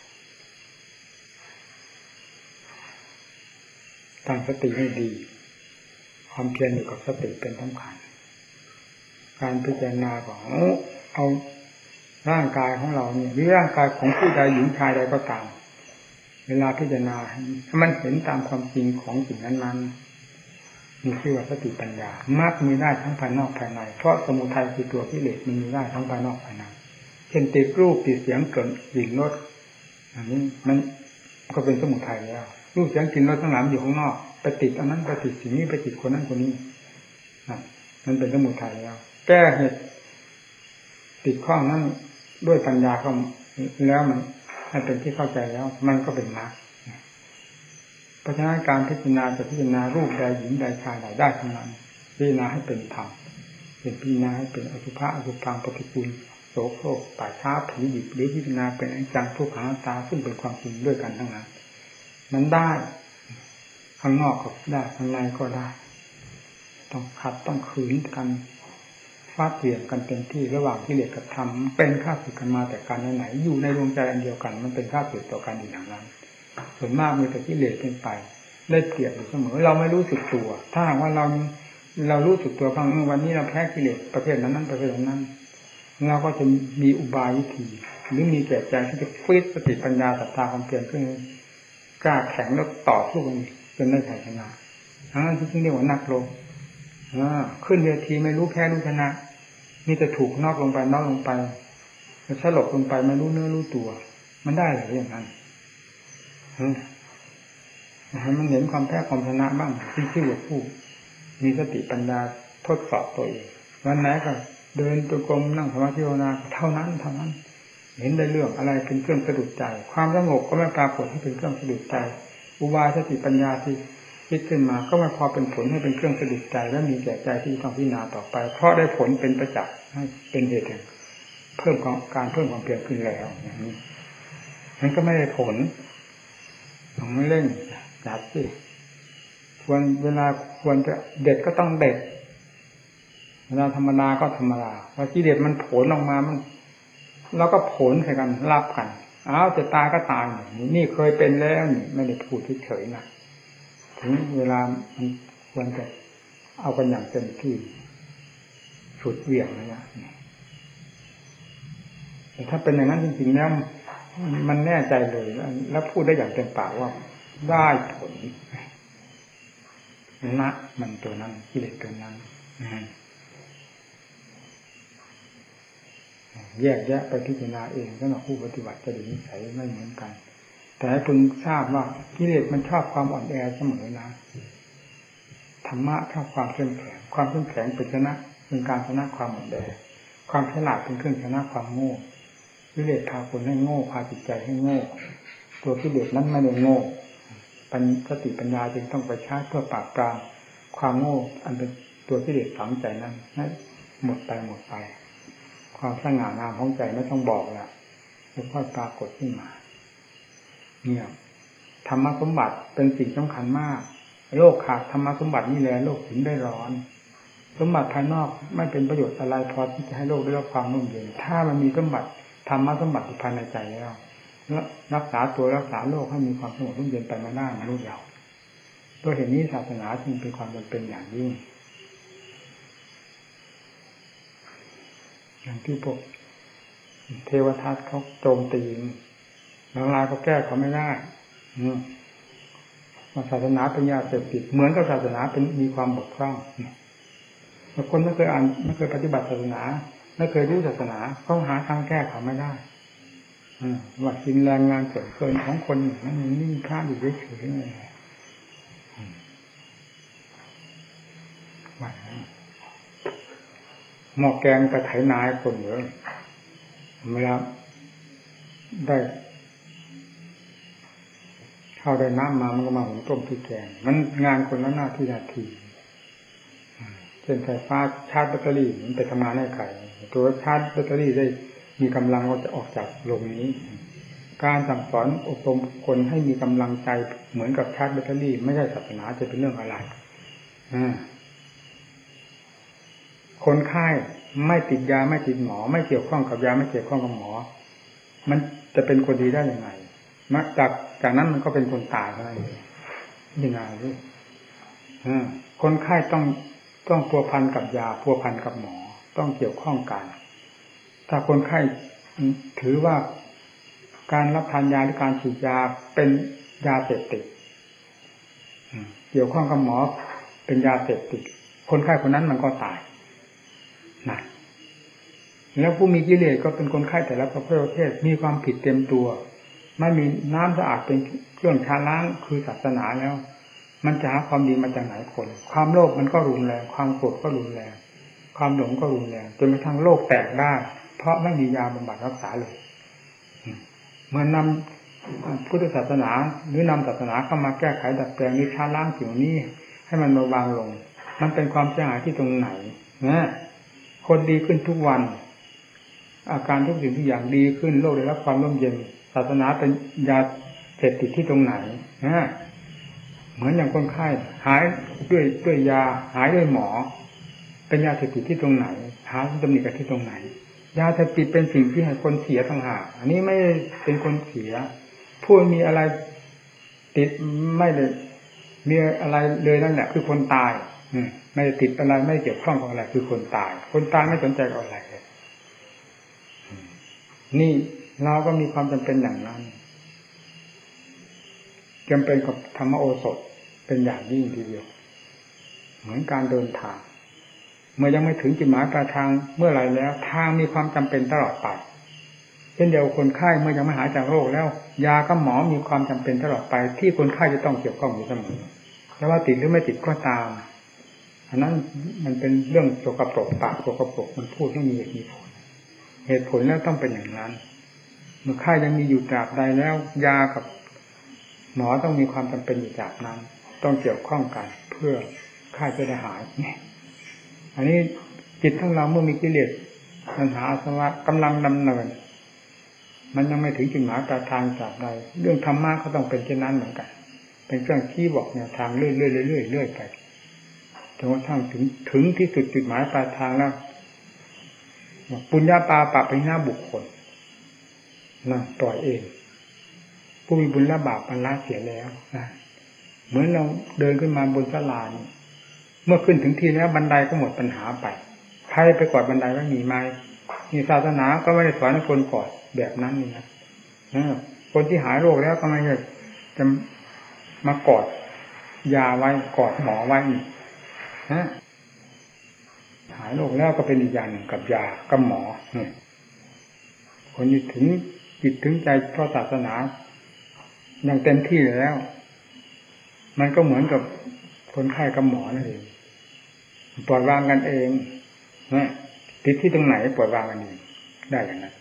ตั้งสติให้ดีความเพียรอยู่กับสติเป็นสำคัญการพิจารณาของเอาร่างกายของเราเนี่ยหรือร่างกายของผู้ใดหญิงชายใดก็ตามเวลาพิจารณาให้มันเห็นตามความจริงของสิ่งนั้นๆมีชื่อว่าสติปัญญามากมีได้ทั้งภายนอกภายในเพราะสมุทัยคือตัวกิเลสมันมีได้ทั้งภายนอกภายในเช่นติดรูปติดเสียงเกิดกลิ่นรสอันนี้มันก็เป็นสมุทัยแล้วรูปเสียงกลิ่นรสทั้งหลายอยู่ข้างนอกไปติดอันนั้นไปติดสิ่งนี้ไปติดคนนั้นคนนี้มันเป็นสมุทัยแล้วแก้เหตุติดข้องนั้นด้วยปัญญาก็แล้วมันให้เป็นที่เข้าใจแล้วมันก็เป็นมรรคเพราะฉะนั้นการพิจารณาจะพิจารณารูปใดหญิงใดชายใดได้ทั้งนั้นพิจารณาให้เป็นธรรมเป็นพิจารณาให้เป็นอสุภะอสุภังปฏิกูลโสโครกป่าช้าผีดิบหรือพิจารณาเป็นอนิจจังทุกขังอนัตตาซึ่งเป็นความจริงด้วยกันทั้งนั้นนั้นได้ข้างนอกก็ได้ข้างในก็ได้ต้องขัดต้องขืนกันฟาดเปลี่ยนกันเต็มที่ระหว่างกิเลสกับธรรมเป็นข้าศึกกันมาแต่การไหนๆอยู่ในดวงใจอันเดียวกันมันเป็นข้าศึกต่อกันอย่างนั้นส่วนมากมีแต่กิเลสเป็นไปได้เปรียบอยู่เสมอเราไม่รู้สึกตัวถ้าหากว่าเราเรารู้สึกตัวบ้างวันนี้เราแพ้กิเลสประเภทนั้นนั้นประเภทนั้นเราก็จะมีอุบายวิธีหรือมีแก่ใจที่จะฟิตสติปัญญาศรัทธาความเพียรขึ้นกล้าแข็งแล้วต่อสู้กันจนได้ชัยชนะทั้งนั้นที่เรียกว่านักรบขึ้นเวทีไม่รู้แพ้รู้ชนะมีแต่ถูกนอกลงไปนอกลงไปแล้วสลบลงไปไม่รู้เนื้อรู้ตัวมันได้หรืออย่างนั้นให้มันเห็นความแพ้ความชนะบ้างที่ชื่อว่าผู้มีสติปัญญาทดสอบตัวเองวันไหนก็เดินตัวกลมนั่งสมาธิภาวนาเท่านั้นเท่านั้นเห็นได้เรื่องอะไรเป็นเครื่องสะดุดใจความสงบก็ไม่ปรากฏให้เป็นเครื่องสะดุดใจอุบายสติปัญญาที่คิดขึ้นมาก็ไม่พอเป็นผลให้เป็นเครื่องสะดุดใจและมีแก่ใจที่ต้องพิจารณาต่อไปเพราะได้ผลเป็นประจักษ์ให้เป็นเหตุแห่งเพิ่มการเพิ่มความเพียรขึ้นแล้วอย่างนี้มันก็ไม่ได้ผลต้องเร่งจัดสิควรเวลาควรจะเด็ดก็ต้องเด็ดเวลาธรรมดาก็ธรรมดาพอกิเลสมันผลออกมามันเราก็ผลใส่กันรับกันอ้าวจะตายก็ตายนี่เคยเป็นแล้วนี่ไม่ได้พูดเฉยๆนะถึงเวลามันควรจะเอากันอย่างเต็มที่สุดเหวี่ยงนะเนี่ยแต่ถ้าเป็นอย่างนั้นจริงๆแล้วมันแน่ใจเลยแล้วพูดได้อย่างเต็มปากว่าได้ผลนะมันตัวนั้นกิเลสตัวนั้นแยกแยะไปพิจารณาเองสำหรับผู้ปฏิบัติจะดูนิสัยไม่เหมือนกันแต่ให้คุณทราบว่ากิเลสมันชอบความอ่อนแอเสมอนะธรรมะชอบความเข้มแข็งความเข้มแข็งเป็นชนะเป็นการชนะความอ่อนแอความฉลาดเป็นเครื่องชนะความโง่กิเลสพาคนให้โง่พาจิตใจให้โง่ตัวกิเลสนั้นไม่ได้โง่ปัญสติปัญญาจึงต้องไปใช้เพื่อปราบปรามความโง่อันเป็นตัวกิเลสฝังใจนั้นให้หมดไปหมดไปความสง่างามของใจไม่ต้องบอกแล้วค่อยๆปรากฏขึ้นมาเนี่ยธรรมสมบัติเป็นสิ่งสำคัญมากโลกขาดธรรมสมบัตินี่แหละโลกถึงได้ร้อนสมบัติภายนอกไม่เป็นประโยชน์อะไรพอที่จะให้โลกได้รับความร่มเย็นถ้ามันมีสมบัติธรรมสมบัติภายในใจแล้วรักษาตัวรักษาโลกให้มีความสงบร่มเย็นไปมาได้มาลูกเราด้วยเหตุนี้ศาสนาจึงเป็นความจำเป็นอย่างยิ่งอย่างที่พวกเทวทัตเขาโจมตีบางรายก็แก้เขาไม่ได้ศาสนาเป็นยาเสพติดเหมือนกับศาสนาเป็นมีความบกพร่องบางคนไม่เคยอ่านไม่เคยปฏิบัติศาสนาไม่เคยรู้ศาสนาเขาหาทางแก้เขาไม่ได้ว่ากินแรงงานส่วนเกินของคนนั้นนี่มีค่าอยู่เฉยๆเลยหม้อแกงกระไถนาคนเยอะเวลาได้ข้าวได้น้ำมามันก็มาหุงต้มพริกแกงมันงานคนละหน้าที่นาทีช่นไฟฟ้าชาร์จแบตเตอรี่มันไปทำงานให้ใครตัวชาร์จแบตเตอรี่ได้มีกำลังก็จะออกจากโรงนี้การสั่งสอนอบรมคนให้มีกำลังใจเหมือนกับชาร์จแบตเตอรี่ไม่ใช่ศาสนาจะเป็นเรื่องอะไรคนไข้ไม่ติดยาไม่ติดหมอไม่เกี่ยวข้องกับยาไม่เกี่ยวข้องกับหมอมันจะเป็นคนดีได้ยังไงมาจากจากนั้นมันก็เป็นคนตายอะไรยังไงพี่คนไข้ต้องต้องพัวพันกับยาพัวพันกับหมอต้องเกี่ยวข้องกันถ้าคนไข้ถือว่าการรับทานยาหรือการฉีดยาเป็นยาเสพติดเกี่ยวข้องกับหมอเป็นยาเสพติดคนไข้คนนั้นมันก็ตายนะแล้วผู้มีกิเลสก็เป็นคนไข้แต่ละประเภทมีความผิดเต็มตัวไม่มีน้ำสะอาดเป็นเครื่องชาล้างคือศาสนาแล้วมันจะหาความดีมาจากไหนคนความโลภมันก็รุนแรงความโกรธก็รุนแรงความหลงก็รุนแรงจนกระทั่งโลกแตกได้เพราะไม่มียาบำบัดรักษาเลยเมื่อนำพุทธศาสนาหรือนำศาสนาเข้ามาแก้ไขดัดแปลงนิชาล้างสิ่งนี้ให้มันเบาบางลงมันเป็นความเสียหายที่ตรงไหนนะคนดีขึ้นทุกวันอาการทุกสิ่งทุกอย่างดีขึ้นโลกได้รับความร่มเย็นศาสนาเป็นยาเสพติดที่ตรงไหนนะเหมือนอย่างคนไข้หายด้วยด้วยยาหายด้วยหมอเป็นยาเสพติดที่ตรงไหนหาตำหนิกันที่ตรงไหนยาเสพติดเป็นสิ่งที่ให้คนเสียต่างหากอันนี้ไม่เป็นคนเสียผู้มีอะไรติดไม่เลยมีอะไรเลยนั่นแหละคือคนตายไม่ติดอะไรไม่เกี่ยวข้องกับอะไรคือคนตายคนตายไม่สนใจกับอะไรเลยนี่เราก็มีความจำเป็นอย่างนั้นจำเป็นกับธรรมโอสถเป็นอย่างยิ่งทีเดียวเหมือนการเดินทางเมื่อยังไม่ถึงจุดหมายปลายทางเมื่อไรแล้วทางมีความจำเป็นตลอดไปเช่นเดียวคนไข้เมื่อยังไม่หายจากโรคแล้วยากับหมอมีความจำเป็นตลอดไปที่คนไข้จะต้องเกี่ยวข้องอยู่เสมอแต่ว่าติดหรือไม่ติดก็ตามอันนั้นมันเป็นเรื่องโสกปรกปากโสกปรกมันพูดไม่มีเหตุมีผลเหตุผลแล้วต้องเป็นอย่างนั้นเมื่อไข้ยังมีอยู่ตราบใดแล้วยากับหมอต้องมีความจำเป็นอยู่จากนั้นต้องเกี่ยวข้องกันเพื่อไข้จะได้หายอันนี้จิตของเราเมื่อมีกิเลสปัญหาอาสวะกำลังดำเนินมันยังไม่ถึงจุดหมายปลายทางจากใดเรื่องธรรมะก็ต้องเป็นเช่นนั้นเหมือนกันเป็นเครื่องชี้บอกแนวทางเรื่อยๆเรื่อยๆเรื่อยไปจนกระทั่งถึงถึงที่สุดจุดหมายปลายทางแล้วปุญญาปาปะไปหน้าบุคคลนะปล่อยเองผู้มีบุญและบาปมันละเสียแล้วนะเหมือนเราเดินขึ้นมาบนศาลาเมื่อขึ้นถึงที่แล้วบันไดก็หมดปัญหาไปใครไปกอดบันไดว่ามีไหมมีศาสนาก็ไม่ได้สอนให้คนกอดแบบนั้นนี่นะคนที่หายโรคแล้วก็ไม่จะจะมากอดยาไว้กอดหมอไว้นะหายโรคแล้วก็เป็นอีกอย่างหนึ่งกับยากับหมอคนที่ถึงจิตถึงใจเพราะศาสนาอย่างเต็มที่แล้วมันก็เหมือนกับคนไข้กับหมอนั่นเองปล่อยวางกันเองนะติดที่ตรงไหนปล่อยวางกันเองได้อย่างนั้น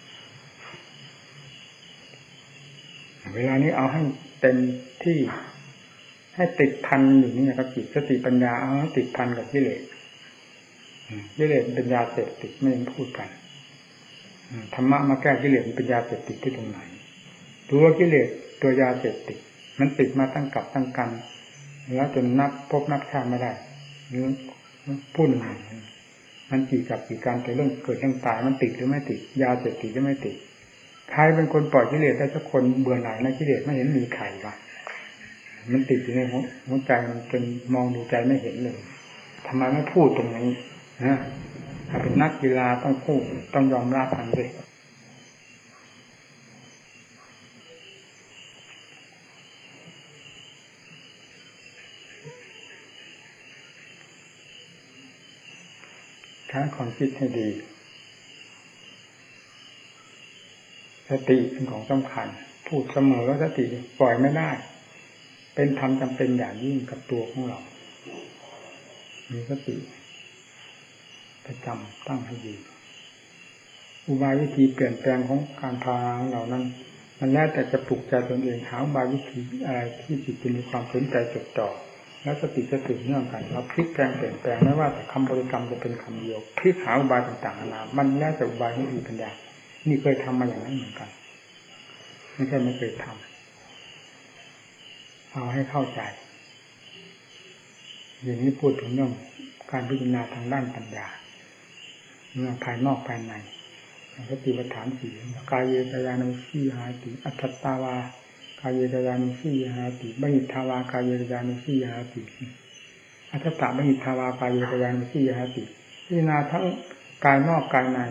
เวลานี้เอาให้เต็มที่ให้ติดพันอยู่นี่นะครับจิตสติปัญญาเอาให้ติดพันกับกิเลสกิเลสเป็นยาเสพติดไม่ต้องพูดกันธรรมะมาแก้กิเลสเป็นยาเสพติดที่ตรงไหนตัวกิเลสตัวยาเสพติดมันติดมาตั้งกับตั้งกันแล้วจนนับพบนับชาติไม่ได้หรือพูดหนึ่งมันกี่กับกี่การแต่เรื่องเกิดเรื่องตายมันติดหรือไม่ติดยาเสพติดหรือไม่ติดใครเป็นคนปล่อยกิเลสได้สักคนเบื่อหน่ายในกิเลสไม่เห็นมีใครวะมันติดอยู่ในหัวใจมันเป็นมองดูใจไม่เห็นเลยทำไมไม่พูดตรงนี้นะถ้าเป็นนักกีฬาต้องพูดต้องยอมรับกันด้วยใช้ความคิดให้ดีสติเป็นของสำคัญพูดเสมอว่าสติปล่อยไม่ได้เป็นธรรมจำเป็นอย่างยิ่งกับตัวของเรามีสติประจำตั้งให้ดีอุบายวิธีเปลี่ยนแปลงของการภาวนาของเรานั้นมันแล้วแต่จะปลุกใจตนเองหาอุบายวิธีอะไรที่จิตจะมีความสนใจจดจ่อแล้วสติจะสืบเนื่องกันเราพลิกแปลงเปลี่ยนแปลงไม่ว่าแต่คำบริกรรมจะเป็นคำเดียวพลิกหาอุบายต่างๆนานามันแล้วแต่อุบายนี้อีกปัญญานี่เคยทำมาอย่างนั้นเหมือนกันไม่ใช่ไม่เคยทำเอาให้เข้าใจอย่างนี้พูดถึงเรื่องการพิจารณาทางด้านปัญญาเรื่องภายนอกภายในสติปัฏฐานสี่กายเยกายานุสีหาติอัตตตาวากายเยกายานุสีหาติบัญิทาวากายเยกายานุสีหาติอัตตตะบัญิทาวากายเยกายานุสีหาติพิจารณาทั้งกายนอกกายใน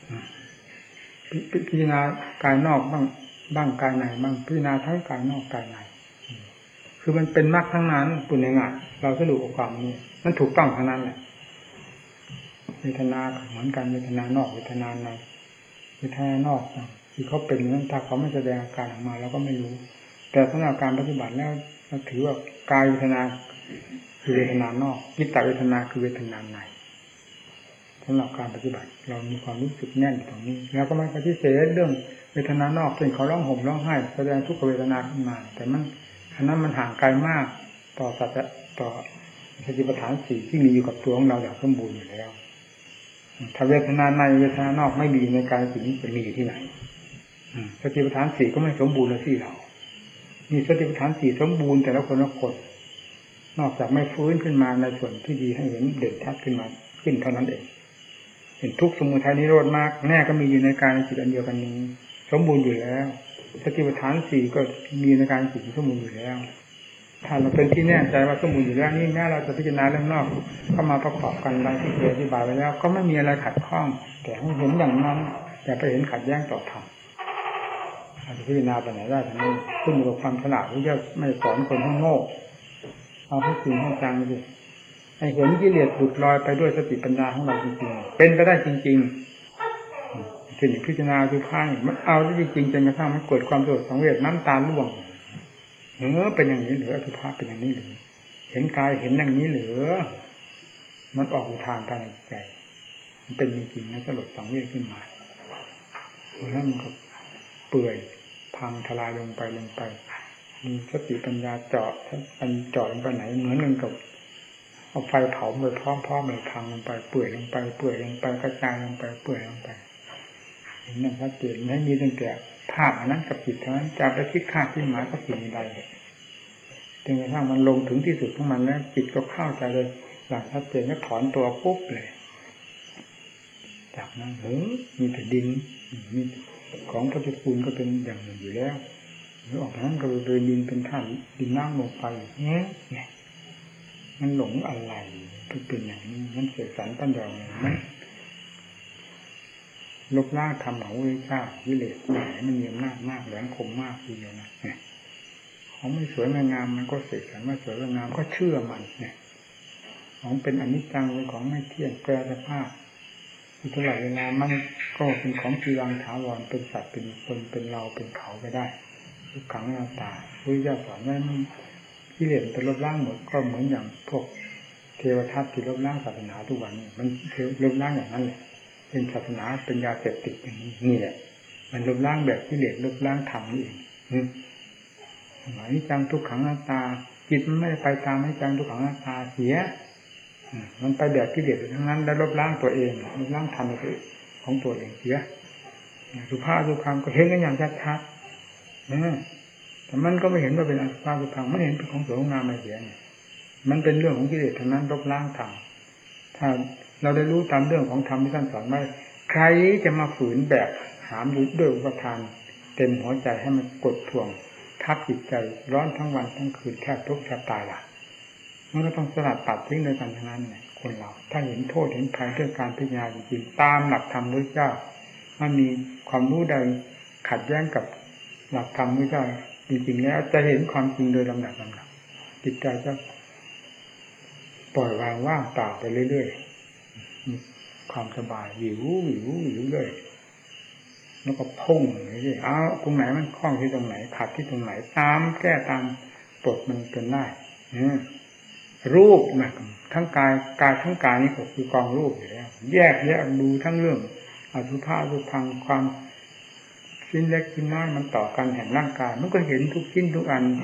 พิจารณากายนอกบ้างบ้างกายในบ้างพิจารณาทั้งกายนอกกายในคือมันเป็นมรรคทั้งนั้นคุณในงานเราสรุปความนี้มันถูกต้องทั้งนั้นแหละเวทนาเหมือนกันเวทนานอกเวทนาในเวทนานอกที่เขาเป็นนั้นถ้าเขาไม่แสดงอาการออกมาเราก็ไม่รู้แต่สำหรับการปฏิบัติแล้วเราถือว่ากายเวทนาคือเวทนานอกจิตตเวทนาคือเวทนาในสำหรับการปฏิบัติเรามีความรู้สึกแน่นตรงนี้แล้วก็ไม่ปฏิเสธเรื่องเวทนานอกเช่นเขาร้องห่มร้องไห้แสดงทุกขเวทนาขึ้นมาแต่มันอันนั้นมันห่างไกลมากต่อสัจจะต่อสติปัฏฐานสี่ที่มีอยู่กับตัวของเราอย่างสมบูรณ์อยู่แล้วถ้าเวทนาในเวทนานอกไม่มีในกายสิ่งนี้จะมีอยู่ที่ไหนสติปัฏฐานสี่ก็ไม่สมบูรณ์เลยที่เรามีสติปัฏฐานสี่สมบูรณ์แต่ละคนละคนนอกจากไม่ฟื้นขึ้นมาในส่วนที่ดีให้เห็นเด่นชัดขึ้นมาขึ้นเท่านั้นเองเห็นทุกข์สมุทัยนิโรธมากแน่ก็มีอยู่ในกายในจิตอันเดียวกันนี้สมบูรณ์อยู่แล้วสติปัฏฐานสี่ก็มีในการจิตสมบูรณ์อยู่แล้วถ้าเราเป็นที่แน่ใจว่าสมบูรณ์อยู่แล้วนี่แม้เราจะพิจารณาเรื่องนอกเข้ามาประกอบกันดังที่เคยอธิบายไปแล้วก็ไม่มีอะไรขัดข้องแต่ให้เห็นอย่างนั้นอย่าไปเห็นขัดแย้งต่อธรรมอาจจะพิจารณาไปไหนได้ทั้งนี้ขึ้นอยู่กับความฉลาดที่จะไม่สอนคนให้โง่เอาให้จริงให้จังดิให้เห็นกิเลสหลุดลอยไปด้วยสติปัญญาของเราจริงๆเป็นไปได้จริงๆถึงพิจารณาดูข้างมันเอาได้จริงๆจนกระทั่งมันเกิดความโกรธสังเวชน้ำตาล่วงเออเป็นอย่างนี้หรืออสุภะเป็นอย่างนี้หรือเห็นกายเห็นอย่างนี้หรือมันออกอุทานภายในใจมันเป็นจริงๆนะสลดสังเวชขึ้นมาแล้วมันก็เปื่อยพังทลายลงไปลงไปมีสติปัญญาเจาะมันเจาะลงไปไหนเหมือนกันกับเอาไฟเผาไปพร้อมๆเลยพังลงไปเปื่อยลงไปเปื่อยลงไปกระจายลงไปเปื่อยลงไปเห็นนั่นชัดเจนไม่มีตั้งแต่ภาพอันนั้นกับจิตเท่านั้นจะไปคิดคาดที่หมายกับสิ่งใดจนกระทั่งมันลงถึงที่สุดของมันแล้วจิตก็เข้าใจเลยหลังชัดเจนก็ถอนตัวปุ๊บเลยจากนั้นเออมีแต่ดินมีของปฏิกูลก็เป็นอย่างหนึ่งอยู่แล้วหรือออกนั้นก็เป็นดินเป็นธาตุดินน้ำลงไปเนี่ยเนี่ยมันหลงอะไรเป็นอย่างนี้มันเสกสรรปั้นยองมันลบล้างทำของวิชาวิเลศไหนมันมีอำนาจมากแหลมคมมากทีเดียวนะของไม่สวยไม่งามมันก็เสกสรรว่าสวยงามก็เชื่อมันเนี่ยของเป็นอนิจจังเป็นของไม่เที่ยงแปรสภาพตลอดเวลามันก็เป็นของจีรังถาวรเป็นสัตว์เป็นคนเป็นเราเป็นเขาไปได้ทุกขังหน้าตาพระเจ้าสอนว่ากิเลสเป็นลบล้างหมดก็เหมือนอย่างพวกเทวทัตที่ลบล้างศาสนาทุกวันนี้มันลบล้างอย่างนั้นเลยเป็นศาสนาเป็นยาเสพติดอย่างนี้นี่แหละมันลบล้างแบบกิเลสลบล้างธรรมนี่เองหมายจังทุกขังหน้าตาจิตมันไม่ไปตามให้จังทุกขังหน้าตาเสียมันไปแบบกิเลสทั้งนั้นแล้วลบล้างตัวเองลบล้างธรรมของตัวเองเสียสุภาพสุภาพก็เห็นกันอย่างชัดๆนะแต่มันก็ไม่เห็นว่าเป็นอสุภาพสุภาพไม่เห็นเป็นของสวยงามอะไรเสียมันเป็นเรื่องของกิเลสทั้งนั้นลบล้างธรรมถ้าเราได้รู้ตามเรื่องของธรรมที่ท่านสอนไว้ใครจะมาฝืนแบบหามด้วยอุปทานเต็มหัวใจให้มันกดท่วงทับจิตใจร้อนทั้งวันทั้งคืนแทบทุกข์แทบตายล่ะมันก็ต้องสลัดตัดทิ้งด้วยกันทั้งนั้นเนี่ยคนเราถ้าเห็นโทษเห็นภัยด้วยการพิจารณาจริงๆตามหลักธรรมพระเจ้ามันมีความรู้ใดขัดแย้งกับหลักธรรมพระเจ้าจริงๆแล้วจะเห็นความจริงโดยลำดับลำดับจิตใจจะปล่อยวางว่างเปล่าไปเรื่อยๆความสบายวิววิววิวเลยแล้วก็พุ่งเลยเอาตรงไหนมันคล้องที่ตรงไหนขัดที่ตรงไหนตามแก้ตามปลดมันจนได้รูปนะทั้งกายกายทั้งกายนี่ก็คือกองรูปอยู่แล้วแยกแยกดูทั้งเรื่องอสุภะอสุพังความชิ้นเล็กชิ้นน้อยมันต่อกันแห่งร่างกายมันก็เห็นทุกชิ้นทุกอัน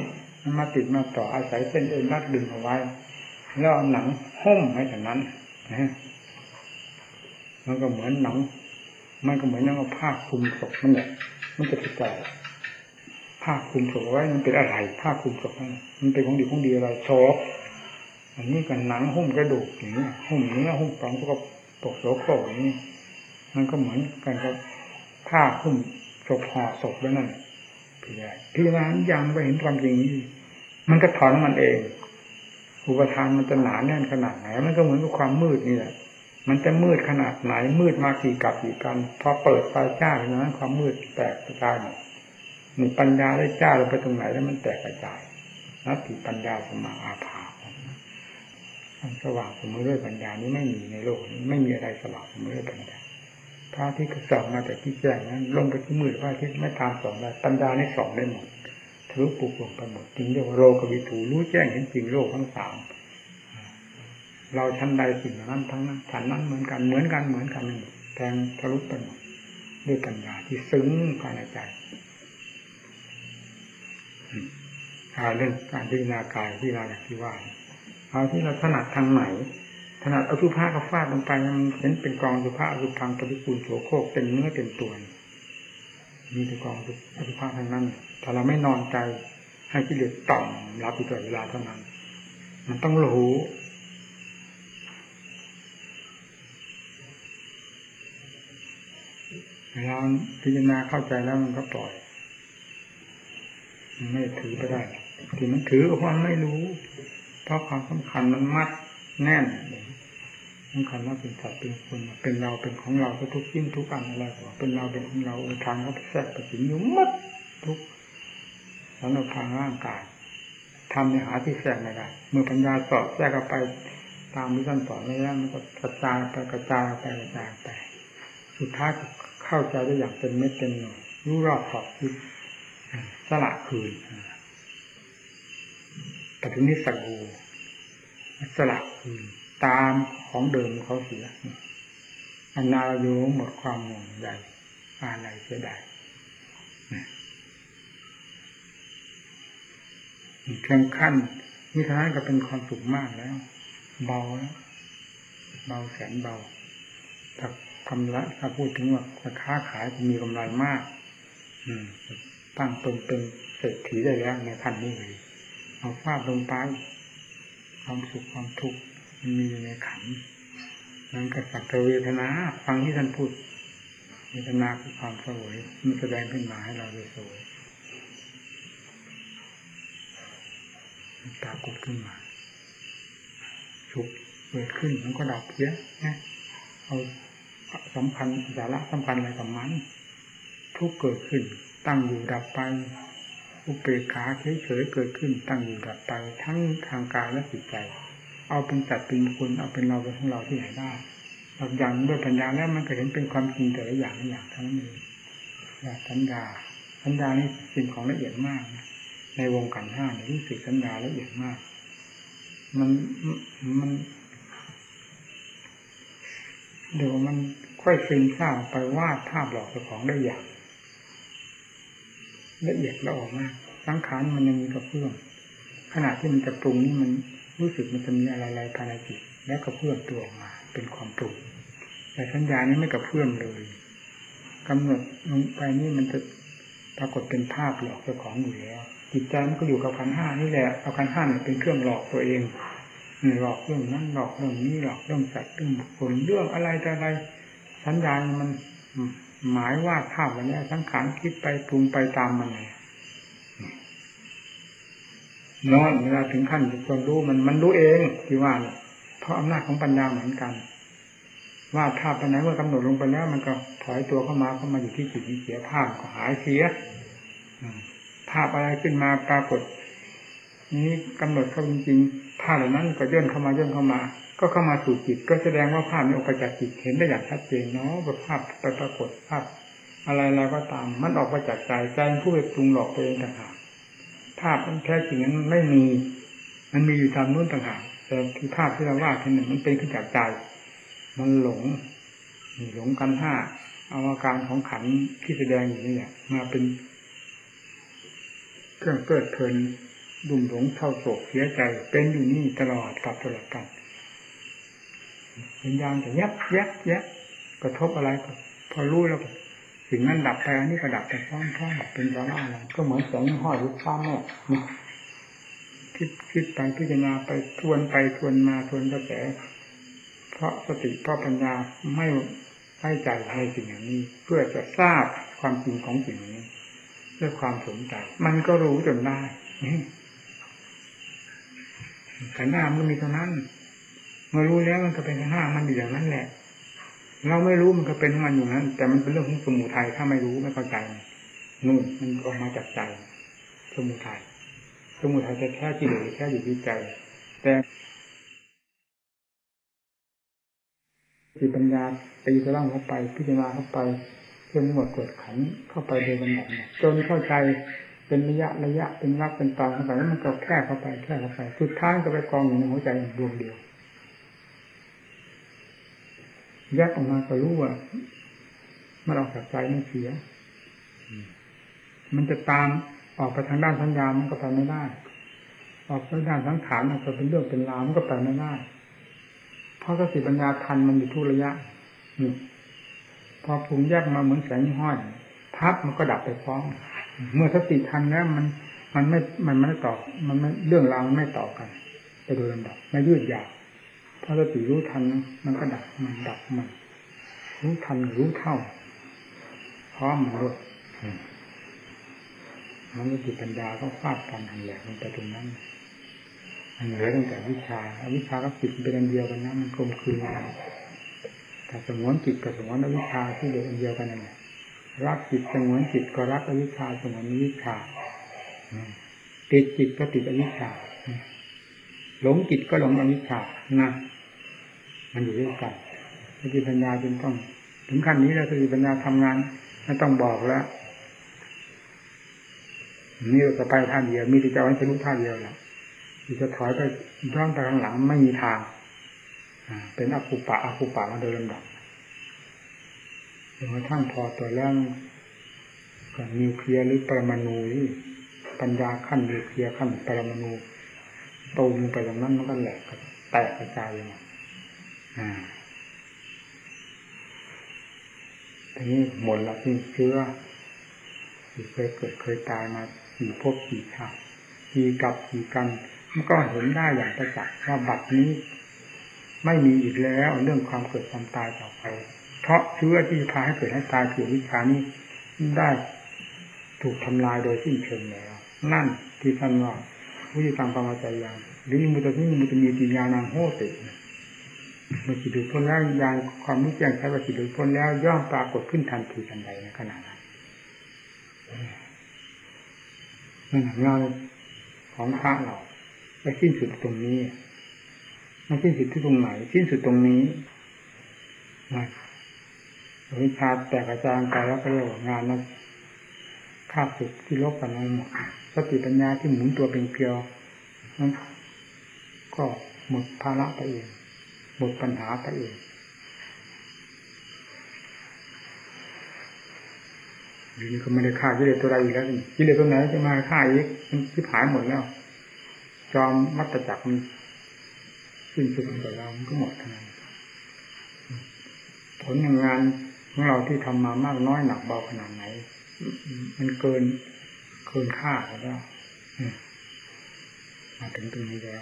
มันมาติดมาต่ออาศัยเส้นเอ็นรัดดึงเอาไว้แล้วหนังหุ้มไว้จากนั้นนะมันก็เหมือนหนังมันก็เหมือนเอาผ้าคลุมศพนั่นแหละมันจะติดใจผ้าคลุมศพไว้มันเป็นอะไรผ้าคลุมศพนั่นมันเป็นของดีของดีอะไรโชกอันนี้ก็หนังหุ้มกระดูกอย่างนี้หุ้มเนื้อหุ้มปองก็ตกโสโครกอย่างนี้มันก็เหมือนกันกับผ้าหุ้มศพห่อศพแล้วนั่นพี่ใหญ่พี่ว่ายังไม่เห็นความจริงนี่มันก็ถอนมันเองอุปทานมันจะหนาแน่นขนาดไหนมันก็เหมือนกับความมืดนี่แหละมันจะมืดขนาดไหนมืดมากี่กับกี่กันพอเปิดไฟจ้าอย่างนั้นความมืดแตกกระจายนี่ปัญญาได้จ้าลงไปตรงไหนแล้วมันแตกกระจายนัตถิปัญญาสมาอาภาความสว่างเสมอด้วยปัญญานี้ไม่มีในโลกนี้ไม่มีอะไรสว่างเสมอด้วยปัญญาพระที่ส่องมาแต่ที่แจ้งนั้นลงไปที่มืดพระที่ไม่ตามส่องได้ปัญญานี่ส่องได้หมดทะลุปุกลงไปหมดจริงเรียกว่าโลกวิถูรู้แจ้งเห็นจริงโลกทั้งสามเราชั้นใดสิ่งนั้นทั้งนั้นฉันนั้นเหมือนกันเหมือนกันเหมือนกันแทงทะลุไปหมดด้วยปัญญาที่ซึ้งภายในใจเอาเรื่องการพิจารณากายพิจารณาอย่างที่ว่าเอาที่เราถนัดทางไหนถนัดเอาสุภาพกับฟาดลงไปมันเห็นเป็นกองสุภาพอสุพังปฏิกูลโสโครกเต็มเนื้อเต็มตัวมีแต่กองอสุภาพทั้งนั้นถ้าเราไม่นอนใจให้กิเลสต่อมรับอยู่ตลอดเวลาเท่านั้นมันต้องรู้เราพิจารณาเข้าใจแล้วมันก็ปล่อยมันไม่ถือไปได้ที่มันถือเพราะมันไม่รู้เพราะความสำคัญมันมัดแน่นสำคัญว่าเป็นสัตว์เป็นคนเป็นเราเป็นของเราทุกยิ่งทุกอันอะไรก็เป็นเราเป็นของเราทางก็แทรกไปถึงอยู่มัดทุกสำหรับทางร่างกายทำในหาที่แทรกไม่ได้เมื่อปัญญาสอดแทรกเข้าไปตามที่ท่านสอนไว้แล้วมันก็กระจายไปกระจายไปกระจายไปสุดท้ายเข้าใจได้อย่างเป็นเม็ดเป็นหน่วยรู้รอบขอบคิดสละคืนปฏินิสสังโฆสละคืนตามของเดิมเขาเสียอนาโยหมดความห่วงใยอะไรเสียดายเพียงขั้นนี่ท่านก็เป็นความสุขมากแล้วเบาแล้วเบาแสนเบาถ้ากำไรถ้าพูดถึงว่าค้าขายจะมีกำไรมากตั้งตนเป็นเศรษฐีได้แล้วในขั้นนี้เลยเอาฟาดลงไปความสุขความทุกข์มันมีในขันนั่นก็สักแต่เวทนาฟังที่ท่านพูดเวทนาคือความสวยมันแสดงขึ้นมาให้เราได้สวยปรากฏขึ้นมาสุขเกิดขึ้นมันก็ดับเสียนะเอาสัมพันธ์สาระสัมพันธ์อะไรกับมันทุกเกิดขึ้นตั้งอยู่ดับไปอุเบกขาเฉยๆเกิดขึ้นตั้งอยู่ดับไปทั้งทางกายและจิตใจเอาเป็นจัดเป็นคนเอาเป็นเราเป็นของเราที่ไหนได้บางอย่างด้วยปัญญาแล้วมันก็เห็นเป็นความจริงแต่ละอย่างละอย่างทั้งนี้อย่างสัญญาสัญญานี่สิ่งของละเอียดมากนะในวงขันธ์ห้าในที่สุดสัญญาละเอียดมากมันมันเดี๋ยวมันค่อยซึมซาบไปวาดภาพหลอกเจ้าของได้อย่างละเอียดละออกมากสังขารมันยังมีกระเพื่อมขณะที่มันจะปรุงนี่มันรู้สึกมันจะมีอะไรๆภายในจิตแล้วกระเพื่อมตัวออกมาเป็นความปรุงแต่สัญญานี้ไม่กระเพื่อมเลยกำหนดลงไปนี่มันจะปรากฏเป็นภาพหลอกเจ้าของอยู่แล้วจิตใจมันก็อยู่กับขันธ์ห้านี่แหละเอาขันธ์ห้าเป็นเครื่องหลอกตัวเองหลอกเรื่องนั้นหลอกเรื่องนี้หลอกเรื่องสัตว์เรื่องบุคคลเรื่องอะไรแต่อะไรสัญญามันหมายว่าภาพอะไรเนี่ยสังขารคิดไปปรุงไปตามมันเลยนอนเวลาถึงขั้นควรรู้มันมันรู้เองที่ว่าเนี่ยเพราะอำนาจของปัญญาเหมือนกันว่าภาพไปไหนเมื่อกำหนดลงไปแล้วมันก็ถอยตัวเข้ามาเข้ามาอยู่ที่จิตที่เสียภาพก็หายเสียภาพอะไรขึ้นมาปรากฏนี้กำหนดเข้าจริงๆภาพเหล่านั้นก็ย่นเข้ามาย่นเข้ามาก็เข้ามาสู่จิตก็แสดงว่าภาพนี้ออกไปจากจิตเห็นได้อย่างชัดเจนเนาะว่าภาพไปปรากฏภาพอะไรๆก็ตามมันออกมาจากใจใจผู้ไปปรุงหลอกตัวเองต่างหากภาพมันแท้จริงนั้นไม่มีมันมีอยู่ตามนู้นต่างหากแต่ที่ภาพที่เราวาดที่นั่นมันเป็นขึ้นจากใจมันหลงหลงกันห้าเอาอาการของขันที่แสดงอยู่นี่แหละมาเป็นเครื่องเพลิดเพลินดุ่มหลงเศร้าโศกเสียใจเป็นอยู่นี่ตลอดกับตลอดกันวิญญาณจะแยบแยบแยบกระทบอะไรก็พอรู้แล้วสิ่งนั้นดับไปอันนี้ก็ดับไปพร้อมๆเป็นร้อนอะไรก็เหมือนแสงห้อยลูกฟ้าแม่คิดคิดไปพิจารณาไปทวนไปทวนมาทวนกระแสเพราะสติเพราะปัญญาไม่ใส่ใจในสิ่งอย่างนี้เพื่อจะทราบความจริงของสิ่งนี้ด้วยความสนใจมันก็รู้จนได้ขันธ์ห้ามันมีเท่านั้นเมื่อรู้แล้วมันก็เป็นขันธ์ห้ามันอยู่อย่างนั้นแหละเราไม่รู้มันก็เป็นของมันอยู่นั้นแต่มันเป็นเรื่องของสมุทัยถ้าไม่รู้ไม่เข้าใจนู่นมันออกมาจากใจสมุทัยสมุทัยจะแค่กิเลสแค่อยู่ที่ใจแต่จิตปัญญาตีกระล่างเข้าไปพิจารณาเข้าไปจนหมดกฎขันเข้าไปโดยลำดับจนเข้าใจเป็นระยะระยะเป็นรักเป็นตอนเข้าไปแล้วมันก็แค่เข้าไปแค่เข้าไปสุดท้ายก็ไปกองอยู่ในหัวใจดวงเดียวแยกออกมาก็รู้ว่ามันออกจากใจไม่เสียมันจะตามออกไปทางด้านสัญญามันก็ไปไม่ได้ออกไปด้านสังขารมันก็เป็นเรื่องเป็นราวมันก็ไปไม่ได้เพราะสติปัญญาทันมันอยู่ทุกระยะนี่พอปรุงแยกมาเหมือนแสงห้อยพับมันก็ดับไปพร้อมเมื่อสติทันแล้วมันมันไม่มันไม่ต่อมันไม่เรื่องราวมันไม่ต่อกันไปโดยลำดับไม่ยืดยาวพอสติรู้ทันมันก็ดับมันดับมันรู้ทันรู้เท่าพร้อมมันด้วยมันสติปัญญาก็ฟาดกันหันแหลกมันไปตรงนั้นมันเหลือตั้งแต่วิชาวิชากับจิตเป็นอันเดียวกันนะมันกลมกลืนกันแต่สมวนจิตกับสมวนอวิชชาที่เดียวกันเดียวกันนั่นแหละรักจิตสมวนจิตก็รักอวิชชาสมวนอวิชชาติดจิตก็ติดอวิชชาหลงจิตก็หลงอวิชชานะมันอยู่ด้วยกันสติปัญญาจึงต้องถึงขั้นนี้แล้วสติปัญญาทำงานไม่ต้องบอกแล้วนี่เราจะไปท่าเดียวมีแต่จะเอาให้รู้ท่าเดียวแหละที่จะถอยไปย้อนไปข้างหลังไม่มีทางเป็นอภูปะอภูปะมาโดยลำดับจนกระทั่งพอตัวแรกกับนิวเคลียร์หรือปรมาณูนี่ปัญญาขั้นนิวเคลียร์ขั้นปรมาณูโตลงไปตรงนั้นมันก็แหลกแตกกระจายเลยอ่าทีนี้หมดละที่เชื้อที่เคยเกิดเคยตายมากี่ภพกี่ชาติกี่กับกี่กันมันก็เห็นได้อย่างประจักษ์ว่าบัดนี้ไม่มีอีกแล้วเรื่องความเกิดความตายต่อไปเพราะเชื้อที่พาให้เกิดให้ตายคือวิชานี้ได้ถูกทำลายโดยสิ้นเชิงแล้วนั่นที่ท่านว่าวิธีทางปรมาจารย์ยังหรือมุตติมุตติมีติญาณังโหติเมื่อจิตหลุดพ้นแล้วญาณความรู้แจ้งใช้ว่าจิตหลุดพ้นแล้วย่อมปรากฏขึ้นทันทีทันใดในขณะนั้นนั่นงานของพระเราไปสิ้นสุดตรงนี้ไม่สิ้นสุดที่ตรงไหนสิ้นสุดตรงนี้นะวิชาแตกกระจายไปแล้วก็เรียกว่างานนั้นข้าศึกที่ลบกันนั้นหมดสติปัญญาที่หมุนตัวเป็นเกลียวนั้นก็หมดภาระไปเองหมดปัญหาไปเองทีนี้ก็ไม่ได้ฆ่ากิเลสตัวใดอีกแล้วกิเลสตัวไหนจะมาฆ่าอีกมันที่หายหมดแล้วจอมวัฏจักรมันสิ้นสุดไปแล้วมันก็หมดทั้งนั้นผลของงานของเราที่ทำมามากน้อยหนักเบาขนาดไหนมันเกินเกินค่าแล้วมาถึงตรงนี้แล้ว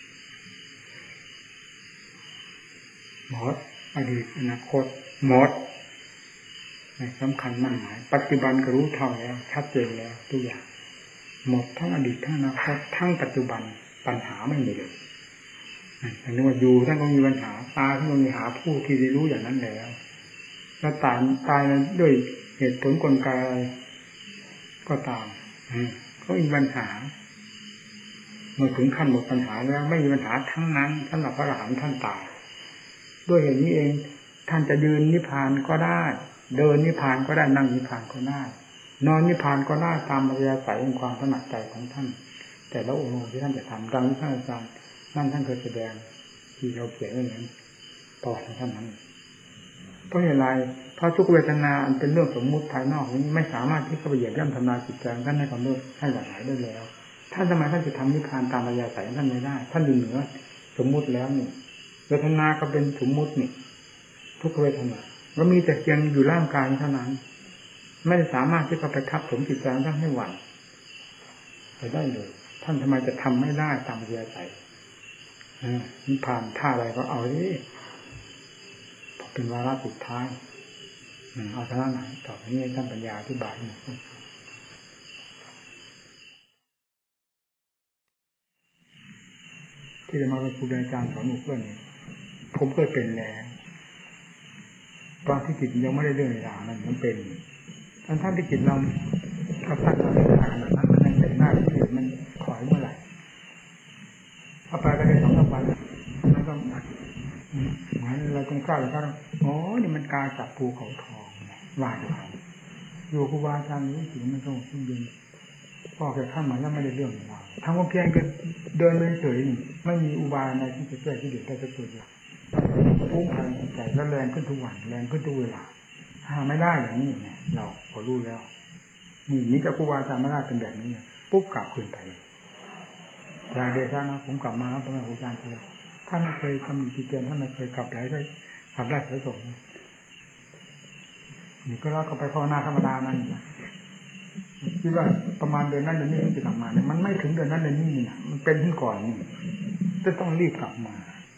หมดอดีตอนาคตหมดไม่สำคัญมั่นหมายปัจจุบันก็รู้เท่าแล้วชัดเจนแล้วทุกอย่างหมดทั้งอดีตทั้งอนาคตทั้งปัจจุบันปัญหาไม่มีเลยอันนี้ว่าอยู่ท่านก็มีปัญหาตายท่านก็มีหาผู้ที่ได้รู้อย่างนั้นแล้วแล้วตายตายด้วยเหตุผลกลไกอะไรก็ตามก็มีปัญหาเมื่อถึงขั้นหมดปัญหาแล้วไม่มีปัญหาทั้งนั้นท่านหลับพระอรหันต์ท่านตายด้วยเหตุนี้เองท่านจะยืนนิพพานก็ได้เดินนิพพานก็ได้นั่งนิพพานก็ได้นอนนิพพานก็ได้ตามอัธยาศัยของความถนัดใจของท่านแต่ละองค์ที่ท่านจะทำดังที่ท่านอาจารย์นั่นท่านเคยแสดงที่เราเขียนไว้อย่างนั้นต่อให้ท่านนั้นเพราะอะไรเพราะทุกเวทนาอันเป็นเรื่องสมมุติภายนอกนี้ไม่สามารถที่จะไปเหยียบย่ำทำลายจิตใจท่านให้ความรู้ให้หลั่งไหลได้แล้วท่านทำไมท่านจะทำนิพพานตามปัญญาสายท่านไม่ได้ท่านอยู่เหนือสมมุติแล้วนี่เวทนาก็เป็นสมมุตินี่ทุกเวทนาก็มีแต่เพียงอยู่ร่างกายเท่านั้นไม่สามารถที่จะไปทับถมจิตใจท่านให้หวั่นไปได้เลยท่านทำไมจะทำไม่ได้ตามปัญญาสายนิพพานท่าอะไรก็เอาดิเป็นวาระสุดท้ายเอาท่าไหนต่อไปนี้ท่านปัญญาอธิบายหน่อยที่จะมาเป็นครูอาจารย์สอนเพื่อนผมเคยเป็นแล้วตอนที่จิตยังไม่ได้เรื่องราวนั้นมันเป็นตอนท่านที่จิตเราขับตั้งเราไม่ได้ขนาดนั้นมันเป็นหน้าที่มันถอยเมื่อไหร่ถ้าไปก็ได้สองสามวันแล้วก็เหมือนเราต้องกล้าเลยก็อ๋อนี่มันการจับภูเขาทองว่าอยู่อยู่ครูบาอาจารย์นี่สิ่งมันสงบสุขเย็นพอแก่ข้ามมาแล้วไม่ได้เรื่องราวทำความเพียรก็เดินเฉยๆไม่มีอุบายอะไรที่จะแก้ที่เดือดได้สักตัวเดียวพุ่งทางใจก็แรงขึ้นทุกวันแรงขึ้นทุกเวลาหาไม่ได้อย่างนี้เนี่ยเราพอรู้แล้วนี่นี่จะครูบาอาจารย์ไม่ได้เป็นแบบนี้เนี่ยปุ๊บกลับคืนไปอย่างเดชะนะผมกลับมาแล้วเป็นครูอาจารย์เลยท่านไม่เคยทำกิจการท่านไม่เคยกลับไหลก็กลับได้เฉยๆนี่ก็เราก็ไปภาวนาธรรมดานั่นคิดว่าประมาณเดือนนั้นเดือนนี้จะกลับมาเนี่ยมันไม่ถึงเดือนนั้นเดือนนี้นะมันเป็นขึ้นก่อนนี่จะต้องรีบกลับมา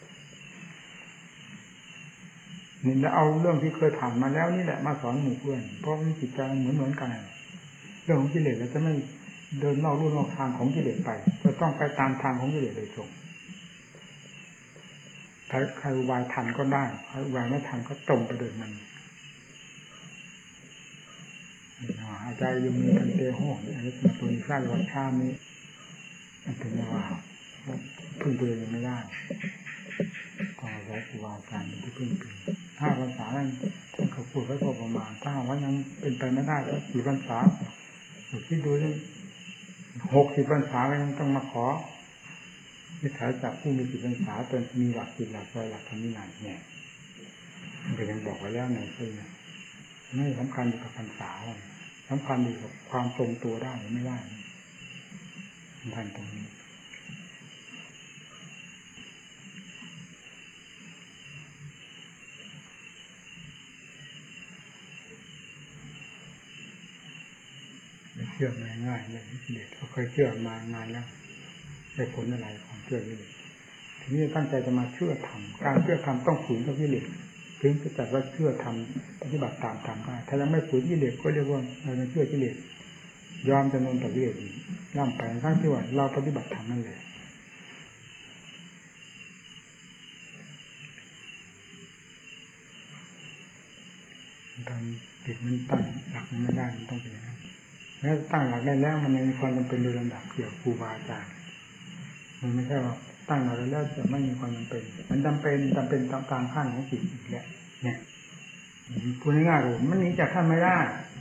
นี่จะเอาเรื่องที่เคยผ่านมาแล้วนี่แหละมาสอนหมู่เพื่อนเพราะมันจิตใจเหมือนเหมือนกันเรื่องของกิเลสเราจะไม่เดินนอกลู่นอกทางของกิเลสไปจะต้องไปตามทางของกิเลสโดยตรงถ้าใครอุบายทันก็ได้ใครอุบายไม่ทันก็ตรงไปเดินมันอาจารย์ยมีทันเตโหอันนี้เป็นตัวสร้างวัฏชานี้มันถึงว่าพึ่งตัวเองไม่ได้ก็ใช้ครูบาอาจารย์ที่พึ่งพิงถ้าภาษาท่านท่านเขาพูดไว้พอประมาณถ้าว่ายังเป็นไปไม่ได้ก็สี่ภาษาคิดดูนี่หกสิบภาษาก็ยังต้องมาขอวิสัยจากผู้มีจิตภาษาจนมีหลักจิตหลักใจหลักธรรมวินัยเนี่ยมันก็ยังบอกไว้แล้วในซึ่งไม่สำคัญอยู่กับภาษาสำคัญอยู่กับความทรงตัวได้หรือไม่ได้สำคัญตรงนี้เชื่อมาง่ายเลยเด็กเขาเคยเชื่อมานานแล้วได้ผลอะไรของเชื่อนี่เลยทีนี้ตั้งใจจะมาเชื่อธรรมการเชื่อธรรมต้องฝืนกับกิเลสถึงจะจัดว่าเชื่อธรรมปฏิบัติตามธรรมได้ถ้ายังไม่ฝืนกิเลสก็เรียกว่าเราเชื่อกิเลสยอมจำนนต่อกิเลสย่ำไปทั้งที่ว่าเราปฏิบัติธรรมนั่นแหละทำจิตมันตั้งหลักมันไม่ได้มันต้องเป็นอย่างนั้นแล้วตั้งหลักได้แล้วมันมีความจำเป็นโดยลำดับเกี่ยวกับครูบาอาจารย์มันไม่ใช่ว่าตั้งหลักแล้วจะไม่มีความจำเป็นมันจำเป็นจำเป็นตามการขั้นของจิตอีกแหละเนี่ยพูดง่ายๆเลยมันหนีจากท่านไม่ได้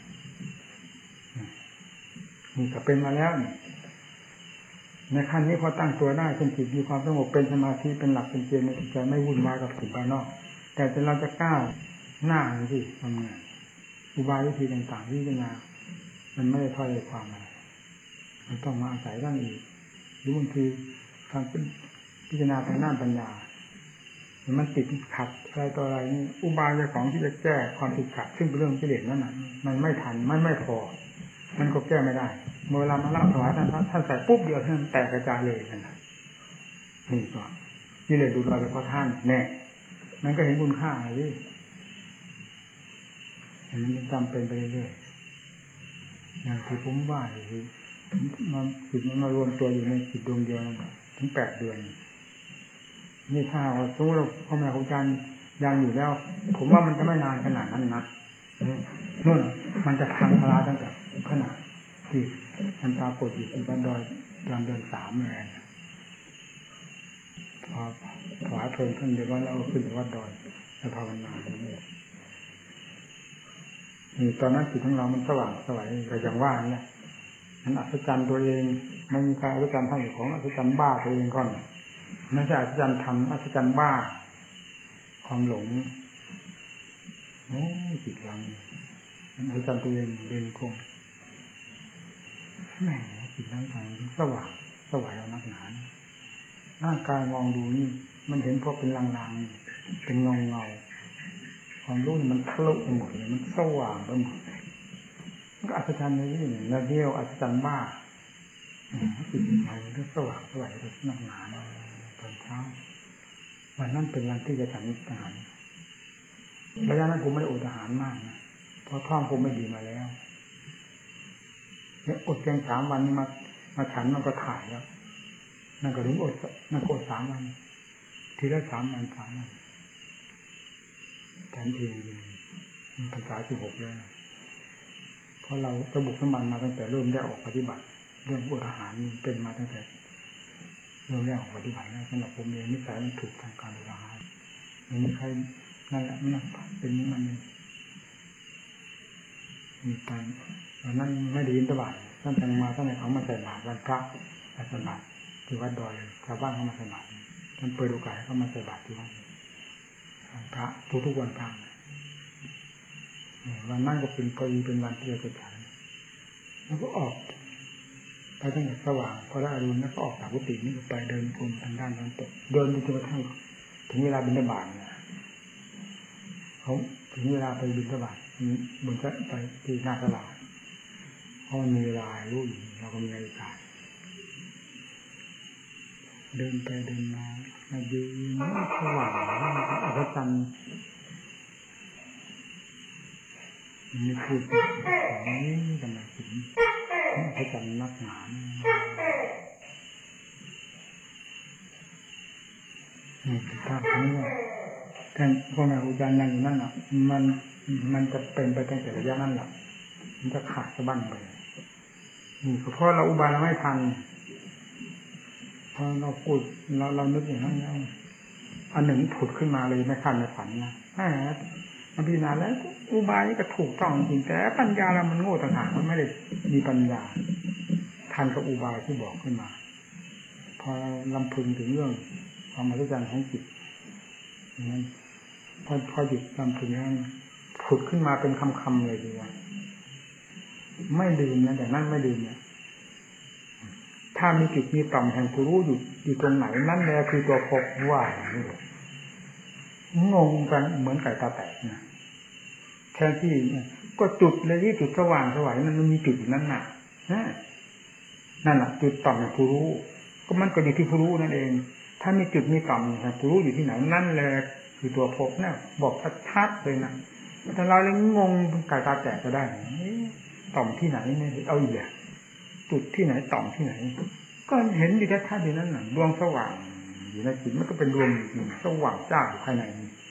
นี่ก็เป็นมาแล้วในขั้นนี้พอตั้งตัวได้เป็นจิตมีความสงบเป็นสมาธิเป็นหลักเป็นเกณฑ์ในจิตใจไม่วุ่นวายกับสิ่งภายนอกแต่จะเราจะก้าวหน้าหรือที่ทำงานอุบายวิธีต่างๆที่จะมามันไม่ได้ถ้อยความอะไรมันต้องมาอาศัยร่างอีกหรือบางทีทางพิจารณาทางด้านปัญญามันติดขัดอะไรต่ออะไรนี่อุบายเจ้าของที่จะแก้ความติดขัดซึ่งเป็นเรื่องกิเลสนั่นน่ะมันไม่ทันมันไม่พอมันก็แก้ไม่ได้เมื่อเวลามาเล่าถวายท่านท่านใส่ปุ๊บเดียวท่านแตกกระจายเลยนั่นน่ะนี่ก็กิเลสดูดเราไปเพราะท่านแน่มันก็เห็นคุณค่าอะไรอันนี้มันจำเป็นไปเรื่อยๆอย่างที่ผมว่าคือมันจิตมันมารวมตัวอยู่ในจิตดวงเดียวถึงแปดเดือนนี่ถ้าว่าสมมติเราพ่อแม่ครูอาจารย์ยังอยู่แล้วผมว่ามันจะไม่นานขนาดนั้นนะนู่นมันจะพังพลาตั้งแต่ขนาดที่มันปรากฏอยู่ที่บ้านดอยกลางเดือนสามเลยพอถวายเพลิงขึ้นเดี๋ยวว่าเราขึ้นวัดดอยแล้วภาวนานี่ตอนนั้นจิตของเรามันสว่างสวยก็อย่างว่าเนี่ยมันอัศจรรย์ตัวเองไม่มีใครอัศจรรย์เท่าอยู่ของอัศจรรย์บ้าตัวเองก่อนไม่ใช่อัศจรรย์ทำอัศจรรย์บ้าความหลงโอ้จิตเรามันอัศจรรย์ตัวเองเดินคงแหมจิตร่างกายสว่างสวายเอานักหนาร่างกายมองดูนี่มันเห็นพวกเป็นลางๆเป็นเงาเงาความรู้มันทะลุไปหมดเลยมันสว่างไปหมดเลยมันก็อัศจรรย์เลยนี่นาเดียวอัศจรรย์บ้าจิตใจมันก็สว่างสวายเลยนักหนาตอนเช้าวันนั้นเป็นวันที่จะฉันอาหารระยะนั้นผมไม่ได้อดอาหารมากนะเพราะท้องผมไม่ดีมาแล้วเนี่ยอดเพียงสามวันนี้มามาฉันมันก็ถ่ายแล้วนั่นก็ถึงอดนั่นก็อดสามวันทีละสามวันสามวันแทนทีมันภาษาสิบหกเลยเพราะเราระบุสมันมาตั้งแต่เริ่มได้ออกปฏิบัติเรื่องอดอาหารเป็นมาตั้งแต่เริ่มได้ออกปฏิบัติแล้วสำหรับผมเองนิสัยมันถูกทางการอดอาหารไม่มีใครนั่นแหละมันเป็นมันมีการวันนั้นไม่ได้ยินตะบานท่านแต่งมาท่านให้เขามาใส่บาตรวันพระใส่บาตรที่วัดดอยชาวบ้านเขามาใส่บาตรท่านเปิดโอกาสให้เขามาใส่บาตรที่วัดวันพระทุกๆวันพระวันนั้นก็เป็นพอดีเป็นวันที่เราจะฉันแล้วก็ออกไปตั้งแต่สว่างพอได้อรุณแล้วก็ออกจากกุฏินี่ไปเดินกลมทางด้านตะวันตกเดินจนกระทั่งถึงเวลาบิณฑบาตเนี่ยเขาถึงเวลาไปบิณฑบาตบนจะไปที่หน้าตลาดเพราะมีเวลารู้อยู่เราก็มีนาฬิกาเดินไปเดินมามายืนสว่างอัศจรรย์นี่คือของนี้กำลังถึงอัศจรรย์นักหนานี่คือภาพนี้ว่าท่านพ่อแม่ครูอาจารย์นั่งอยู่นั่นน่ะมันมันจะเป็นไปตั้งแต่ระยะนั้นแหละมันจะขาดสะบั้นไปนี่เพราะเราอุบายเราไม่ทันพอเราพูดเราเรานึกอย่างนั้นแล้วอันหนึ่งผุดขึ้นมาเลยไม่คาดไม่ฝันนะมันพิจารณาแล้วอุบายนี่ก็ถูกต้องจริงแต่ปัญญาเรามันโง่ต่างหากมันไม่ได้มีปัญญาทันกับอุบายที่บอกขึ้นมาพอลำพึงถึงเรื่องความมหัศจรรย์ของจิตนั้นพอพอหยุดลำพึงนั้นผุดขึ้นมาเป็นคำๆเลยดีว่าไม่ลืมนะแต่นั่นไม่ลืมเนี่ยถ้ามีจุดมีต่อมแห่งผู้รู้อยู่อยู่ตรงไหนนั่นแหละคือตัวพบว่านี่งงกันเหมือนไก่ตาแตกนะแทนที่ก็จุดเลยที่จุดสว่างสวยมันมีจุดอยู่นั่นน่ะนั่นแหละจุดต่อมแห่งผู้รู้ก็มันก็อยู่ที่ผู้รู้นั่นเองถ้ามีจุดมีต่อมแห่งผู้รู้อยู่ที่ไหนนั่นแหละคือตัวพบนะบอกชัดๆเลยนะแต่เราเลยงงไก่ตาแตกก็ได้ต่อมที่ไหนเนี่ยเอาอีกอย่างจุดที่ไหนต่อมที่ไหนก็เห็นอยู่ชัดๆอยู่นั่นน่ะดวงสว่างอยู่ในจิตมันก็เป็นดวงสว่างจ้าอยู่ภายใน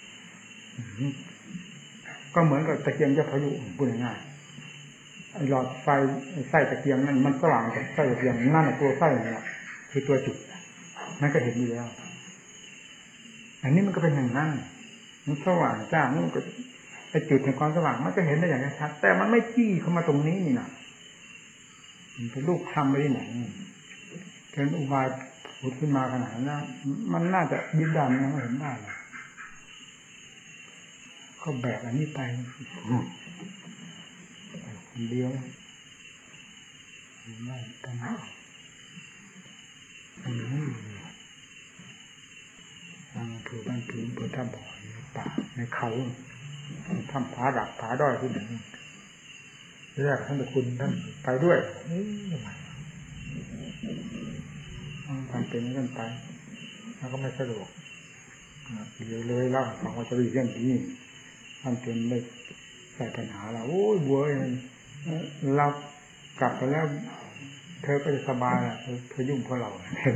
ก็เหมือนกับตะเกียงจะพายุพูดง่ายๆไอ้หลอดไฟไส้ตะเกียงนั่นมันสว่างจากไส้ตะเกียงนั่นตัวไส้นี่แหละคือตัวจุดนั่นก็เห็นอยู่แล้วอันนี้มันก็เป็นอย่างนั้นมันสว่างจ้ามันก็ไอ้จุดแห่งความสว่างมันจะเห็นได้อย่างชัดแต่มันไม่จี้เข้ามาตรงนี้นี่นะมันเป็นลูกทำไปที่ไหนเกินอุบายผุดขึ้นมาขนาดนั้นมันน่าจะดิ้นดันยังไม่เห็นได้ก็แบกอันนี้ไปคนเดียวไม่ต้องเอาอันนี้ทางผืนบ้านผืนเปิดท่าบ่อในป่าในเขาทำผาดักผาด้อยที่ไหนแรกท่านตะคุณท่านไปด้วยทำเป็นกันไปแล้วก็ไม่สะดวกเลยเลยเล่าฟังว่าจะมีเรื่องนี้ท่านเป็นได้ใส่ปัญหาเราโอ้ยบัวเรากลับไปแล้วเธอก็จะสบายอ่ะเธอยุ่งเพราะเรา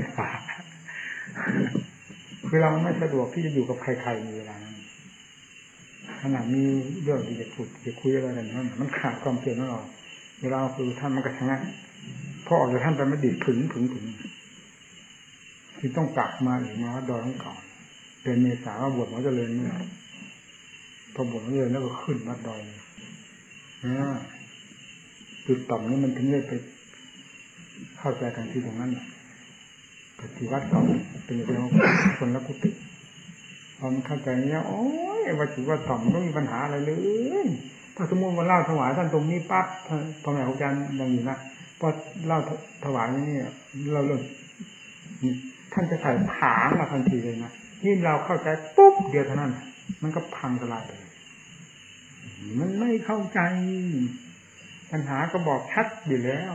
คือเราไม่สะดวกที่จะอยู่กับใครๆในเวลานั้นขนาดมีเรื่องที่จะพูดจะคุยอะไรกันนั่นมันขาดความเพียรของเราเวลาคือท่านมันก็ชะงักพอออกจากท่านไปไม่ดีถึงถึงถึงที่ต้องกลับมาหรือมาดอยของเก่าเป็นเมษาว่าบวชหมอเจริญเนี่ยพอบวชหมอเจริญแล้วก็ขึ้นวัดดอยนะจุดต่ำนี้มันถึงได้ไปเข้าใจกันที่ตรงนั้นปฏิวัติต่อเป็นเรื่องคนละกุฏิพอมันเข้าใจนี้โอ้ยว่าถือว่าต่อมไม่มีปัญหาอะไรเลยถ้าสมมติว่าเล่าถวายท่านตรงนี้ปั๊บพ่อแม่ครูอาจารย์ยังอยู่นะพอเล่าถวายนี่เราเราท่านจะใส่ผางมาทันทีเลยนะยิ่งเราเข้าใจปุ๊บเดียวเท่านั้นมันก็พังทลายเลยมันไม่เข้าใจปัญหาก็บอกชัดอยู่แล้ว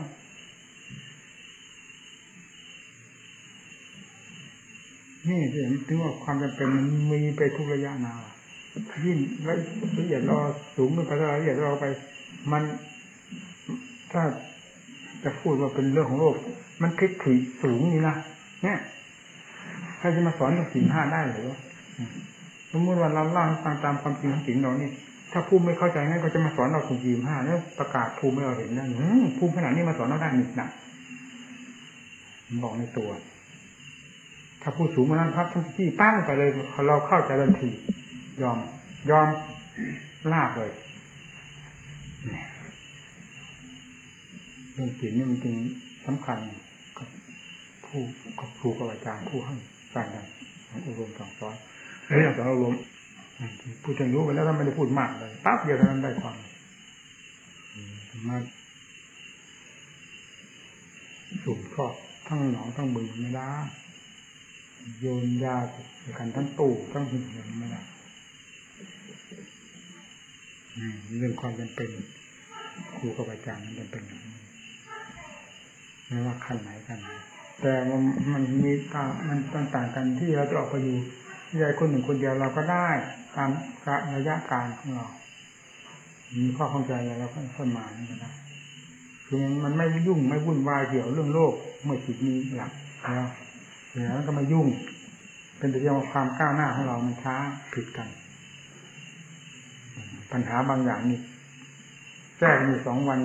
นี่เห็นถึงว่าความจำเป็นมันมีไปทุกระยะนายิ่งละเอียดรอสูงไปละเอียดรอไปมันถ้าจะพูดว่าเป็นเรื่องของโลกมันทิฏฐิสูงนี่นะเนี่ยใครจะมาสอนสิ่งห้าได้หรือสมมติว่าเราเล่าตามตามความจริงของสิ่งเรานี่ถ้าภูมิไม่เข้าใจงั้นก็จะมาสอนเราสิ่งสี่ห้าแล้วประกาศภูมิให้เราเห็นได้ภูมิขนาดนี้มาสอนเราได้หนิหนักบอกในตัวถ้าพูดสูงมานั้นครับทั้งที่ปั้งไปเลยเราเข้าใจทันทียอมยอมลาบเลยเรื่องศีลนี่มันจริงสำคัญกับผู้กับครูกับอาจารย์ผู้ให้การงานอบรมสั่งสอนเรื่องสอนอบรมพูดถึงรู้ไปแล้วถ้าไม่ได้พูดมากเลยปั๊บเดียวเท่านั้นได้ความมาสูบทอดทั้งหนองทั้งบึงไม่ได้โยนยากันทั้งตู้ทั้งหินไม่ได้เรื่องความจำเป็นครูกับอาจารย์มันจำเป็นอย่างนี้ไม่ว่าขั้นไหนกันแต่มันมันมีต่างมันต่างกันที่เราจะออกไปอยู่ใหญ่คนหนึ่งคนเดียวเราก็ได้ตามระยะการของเรามีข้อเข้าใจอะไรเราก็ค่อยมานี่ก็ได้คือมันไม่ยุ่งไม่วุ่นวายเกี่ยวเรื่องโลกเมื่อจิตมีหลักแล้วแล้วก็มายุ่งเป็นแต่เรื่องความก้าวหน้าของเรามันช้าผิดกันปัญหาบางอย่างนี่แก้มีสองวัน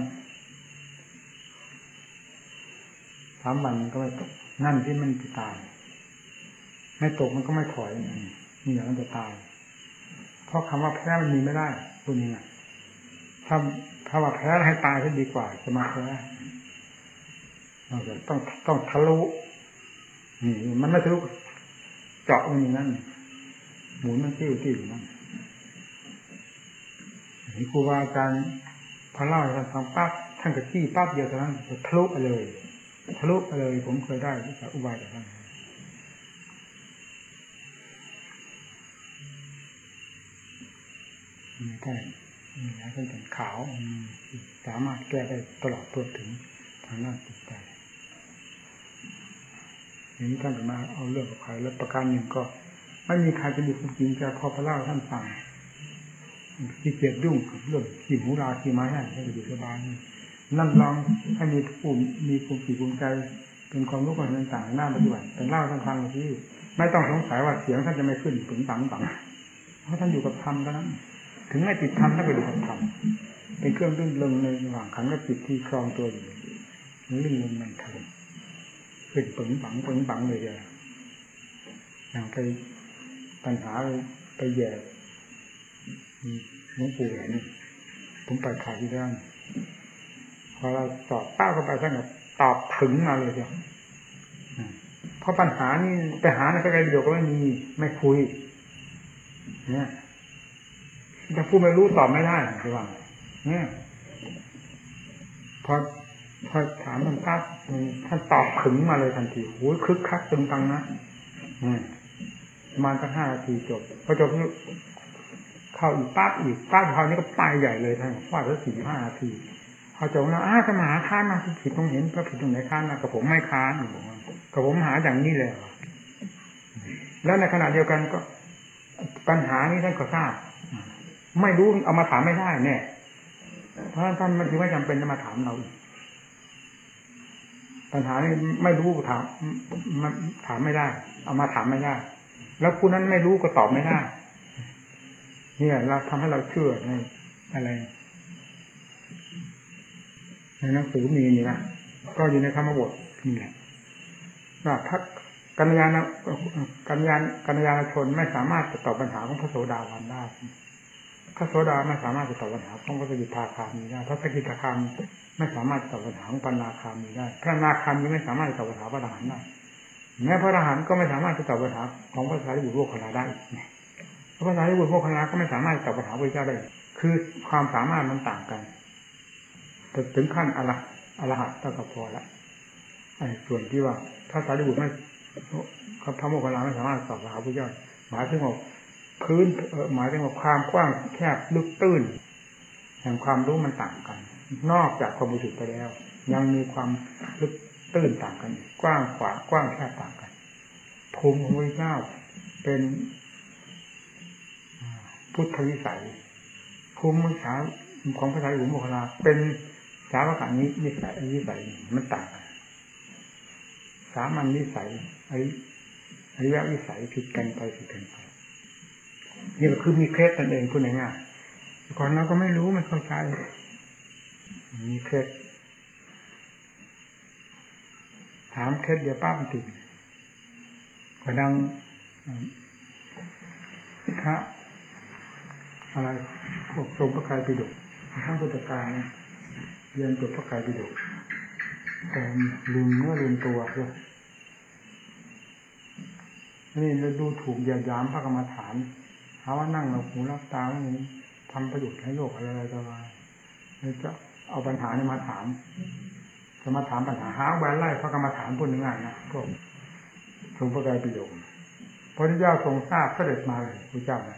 สามวันก็ไม่ตกนั่นที่มันจะตายไม่ตกมันก็ไม่ถอยนี่อย่างนั้นจะตายเพราะคำว่าแพ้มันมีไม่ได้คุณนี่นะถ้าถ้าว่าแพ้ให้ตายก็ดีกว่าจะมาแพ้เราจะต้องต้องทะลุนี่มันไม่ทะลุเจาะมันอย่างนั้นหมุนมันติ้วติ้วอย่างนั้นนี่ครูบาอาจารย์พอเล่าให้ท่านฟังปั๊บท่านก็จี้ปั๊บเดียวเท่านั้นจะทะลุไปเลยทะลุไปเลยผมเคยได้จากอุบายจากท่านไม่ได้มีอะไรเป็นแต่ขาวสามารถแก้ได้ตลอดตัวถึงทางด้านจิตใจอย่างนี้ท่านจะมาเอาเรื่องกับใครแล้วประการหนึ่งก็ไม่มีใครจะมีความจริงจะพอพระเล่าท่านฟังที่เกียดยุ่งกับเรื่องขีดหูราขีไม้ให้ให้อยู่สบายนั่นลองให้มีภูมิมีภูมิจิตภูมิใจเป็นความรู้ความต่างๆหน้าปฏิบัติแต่เล่าท่านฟังที่ไม่ต้องสงสัยว่าเสียงท่านจะไม่ขึ้นถึงตังตังเพราะท่านอยู่กับธรรมเท่านั้นถึงไม่ติดธรรมท่านก็อยู่กับธรรมเป็นเครื่องลื่นลงในระหว่างขันกับจิตที่ครองตัวอยู่ลื่นลงในธรรมเป็นปึงปังปึงปังเลยเลยอย่างไปปัญหาไปแย่หลวงปู่แหวนผมไปขายที่นั่นพอเราตอบป้าเข้าไปท่านก็ตอบถึงมาเลยเดียวเพราะปัญหานี่ไปหาในพระไตรปิฎกก็ไม่มีไม่คุยเนี่ยถ้าพูดไม่รู้ตอบไม่ได้ใช่ไหมเนี่ยพอพอถามท่านปั๊บท่านตอบถึงมาเลยทันทีโอ้ยคึกคักตึงตังนะประมาณสักห้านาทีจบพอจบเข้าอีกปั๊บอีกปั๊บคราวนี้ก็ไปใหญ่เลยท่านว่าสักสี่ห้านาทีพอจบแล้วอ้าสมาค้านมาผิดตรงเห็นพระผิดตรงไหนค้านมากับผมไม่ค้านกับผมหาอย่างนี้เลยแล้วในขณะเดียวกันก็ปัญหานี้ท่านก็ทราบไม่รู้เอามาถามไม่ได้เนี่ยเพราะท่านมันถือว่าจำเป็นจะมาถามเราปัญหานี้ไม่รู้ถามถามไม่ได้เอามาถามไม่ได้แล้วผู้นั้นไม่รู้ก็ตอบไม่ได้เนี่ยเราทำให้เราเชื่อในอะไรในหนังสือมีนี่นะก็อยู่ในธรรมบทนี่แหละว่าพระกัญญาณกัญญาณกัญญาณชนไม่สามารถจะตอบปัญหาของพระโสดาบันได้พระโสดาไม่สามารถจะตอบปัญหาของพระสกิทาคามีได้พระสกิทาคามีไม่สามารถตอบปัญหาของปัญญาคามีได้พระนาคามีไม่สามารถตอบปัญหาพระอรหันต์ได้แม้พระอรหันต์ก็ไม่สามารถจะตอบปัญหาของพระสารีบุตรโมคคัลลาได้พระสารีบุตรโมคคัลลาก็ไม่สามารถตอบปัญหาพระเจ้าได้คือความสามารถมันต่างกันถึงขั้นอรอรหันต์ก็พอละไอ้ส่วนที่ว่าพระสารีบุตรไม่เขาพระโมคคัลลาไม่สามารถสอบพระพุทธเจ้าหมายถึงว่าพื้นหมายถึงว่าความกว้างแคบลึกตื้นแห่งความรู้มันต่างกันนอกจากความบริสุทธิ์ไปแล้วยังมีความลึกตื้นต่างกันกว้างขวางกว้างแคบต่างกันภูมิของพระเจ้าเป็นพุทธวิสัยภูมิวิสัยของพระไตรปิฎกโมคคัลลาเป็นสาวกนี้วิสัยวิสัยมันต่างกันสามัญวิสัยไอ้อริยวิสัยผิดกันไปผิดกันไปนี่ก็คือมีเคล็ดนั่นเองพูดง่ายๆก่อนเราก็ไม่รู้มันเข้าใจมีเคล็ดถามเคล็ดเดี๋ยวป้ามันติดก็ดังพระอะไรพวกทรงพระไตรปิฎกทั้งพุทธการเรียนจบพระไตรปิฎกแต่ลืมเนื้อลืมตัวเลยนี่เราดูถูกเหยียดหยามพระกรรมฐานหาว่านั่งเราหูรับตาไม่ทำประโยชน์ให้โลกอะไรอะไรต่อมาจะเอาปัญหานี้มาถามจะมาถามปัญหาหาแหวนไล่พระกรรมฐานพูดง่ายๆนะพวกทรงพระไตรปิฎกพระพุทธเจ้าทรงทราบเสด็จมาเลยพระเจ้านะ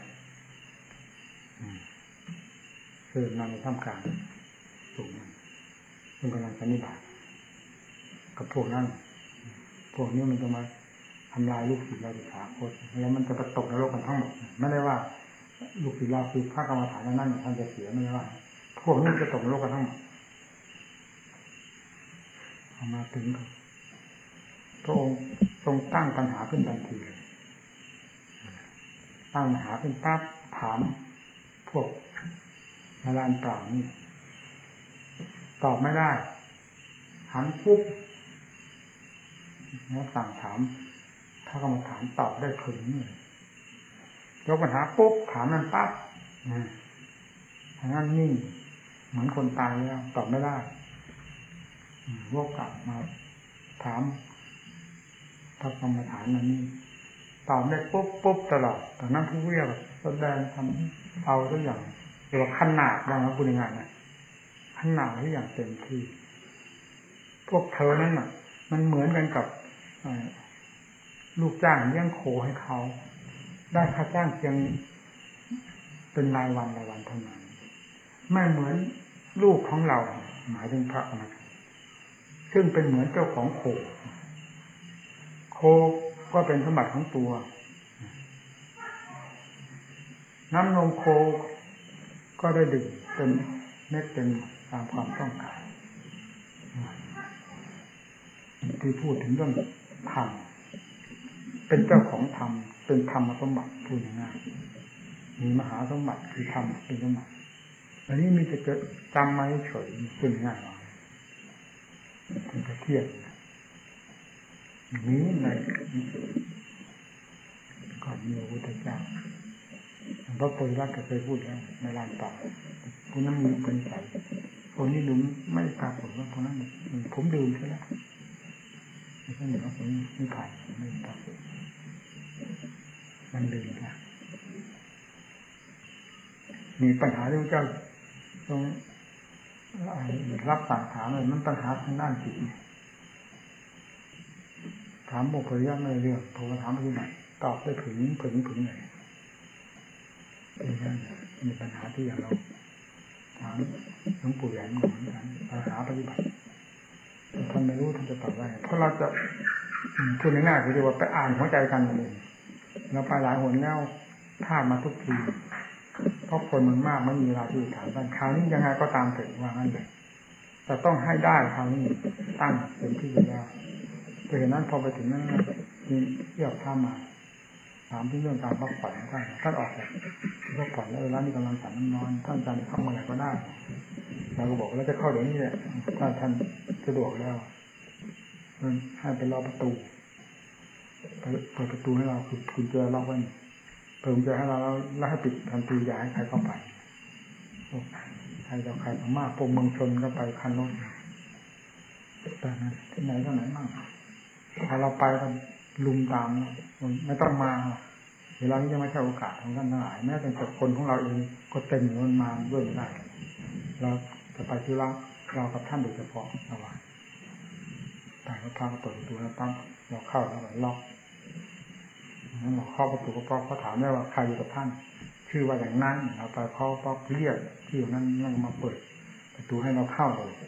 เสด็จมาในท่ามกลางสูงซึ่งกำลังปฏิบัติกับพวกนั้นพวกนี้มันจะมาทำลายลูกศิษย์เราศึกษาโคตรแล้วมันจะประตกนรกกันทั้งหมดไม่ได้ว่าลูกศิษย์เราคือพระกรรมฐานนั่นท่านจะเสียไม่ได้ว่าพวกนี้จะตกนรกกันทั้งหมดเอามาถึงพระองค์ทรงตั้งปัญหาขึ้นทันทีเลยตั้งปัญหาเป็นปั๊บถามพวกนาลานเปล่านี่ตอบไม่ได้ถามปุ๊บแล้วสั่งถามถ้ากรรมฐานตอบได้ถึงนี่ยกปัญหาปุ๊บถามมันปั๊บทางนั้นนิ่งเหมือนคนตายแล้วตอบไม่ได้วกกลับมาถามพระกรรมฐานนั้นนี่ตอบได้ปุ๊บปุ๊บตลอดแต่นั้นผู้เรียกแสดงทำเอาทุกอย่างเรียกว่าขนาดว่าเราพูดง่ายๆนะขนาดทุกอย่างเต็มที่พวกเธอนั่นน่ะมันเหมือนกันกับลูกจ้างเลี้ยงโคให้เขาได้ค่าจ้างเพียงเป็นรายวันรายวันเท่านั้นไม่เหมือนลูกของเราหมายถึงพระนะซึ่งเป็นเหมือนเจ้าของโคโคก็เป็นสมบัติของตัวน้ำนมโคก็ได้ดื่มเป็นเม็ดเป็นตามความต้องการที่พูดถึงเรื่องธรรมเป็นเจ้าของธรรมเป็นธรรมสมบัติพูดง่ายๆมีมหาสมบัติคือธรรมเป็นสมบัติอันนี้มีจะจำมาเฉยพูดง่ายๆเป็นกระเทียมนี้ในก่อนมีพระพุทธเจ้าพระโพธิรัตน์ก็เคยพูดแล้วในลานป่าพวกนั้นมีเป็นใสคนนี้ดูไม่ปรากฏว่าพวกนั้นผมดื่มใช่ไหมไม่ใช่หรือว่าผมไม่ผ่านไม่ปรากฏมันดื่มนะมีปัญหาที่พระเจ้าตรงรับสั่งถามเลยมันปัญหาทางด้านจิตถามบุคคลยากในเรื่องโทรถามปฏิบัติตอบได้ถึงถึงถึงเลยมีปัญหาที่อย่างเราถามหลวงปู่แหลมเหมือนกันปัญหาปฏิบัติท่านไม่รู้ท่านจะตอบว่าเพราะเราจะพูดง่ายๆคือว่าไปอ่านหัวใจกันเองเราไปหลายหนแล้วพลาดมาทุกทีเพราะคนมันมากไม่มีเวลาที่จะถามกันคราวนี้ยังไงก็ตามเถิดว่างั้นเลยแต่ต้องให้ได้คราวนี้ตั้งเป็นที่อยู่แล้วเพราะฉะนั้นพอไปถึงนั้นมีเที่ยวท่ามาถามที่เรื่องการพักผ่อนท่านท่านออกแบบพักผ่อนแล้วเวลานี้กำลังสั่นนอนท่านจะเข้ามาไหนก็ได้เราก็บอกเราจะเข้าเดี๋ยวนี้แหละถ้าท่านสะดวกแล้วให้ไปรอประตูเปิดประตูให้เราคือกุญแจล็อกไว้เปิดกุญแจให้เราแล้วให้ปิดทันทีอย่าให้ใครเข้าไปใครเราใครมากพวกเมืองชนก็ไปคันรถแต่นั้นที่ไหนก็ไหนบ้างพอเราไปกันลุมตามไม่ต้องมาเวลานี้จะไม่ใช่โอกาสของท่านทั้งหลายแม้แต่คนของเราเองก็เต็มมันมาด้วยได้เราจะไปที่เราเรากับท่านโดยเฉพาะระหว่างแต่ก็พาเปิดประตูแล้วตั้งเราเข้าแล้วก็ล็อกนั้นเราเข้าประตูก็เขาถามได้ว่าใครอยู่กับท่านชื่อว่าอย่างนั้นเราไปเขาก็เรียกที่อยู่นั้นนั่งมาเปิดประตูให้เราเข้าเลย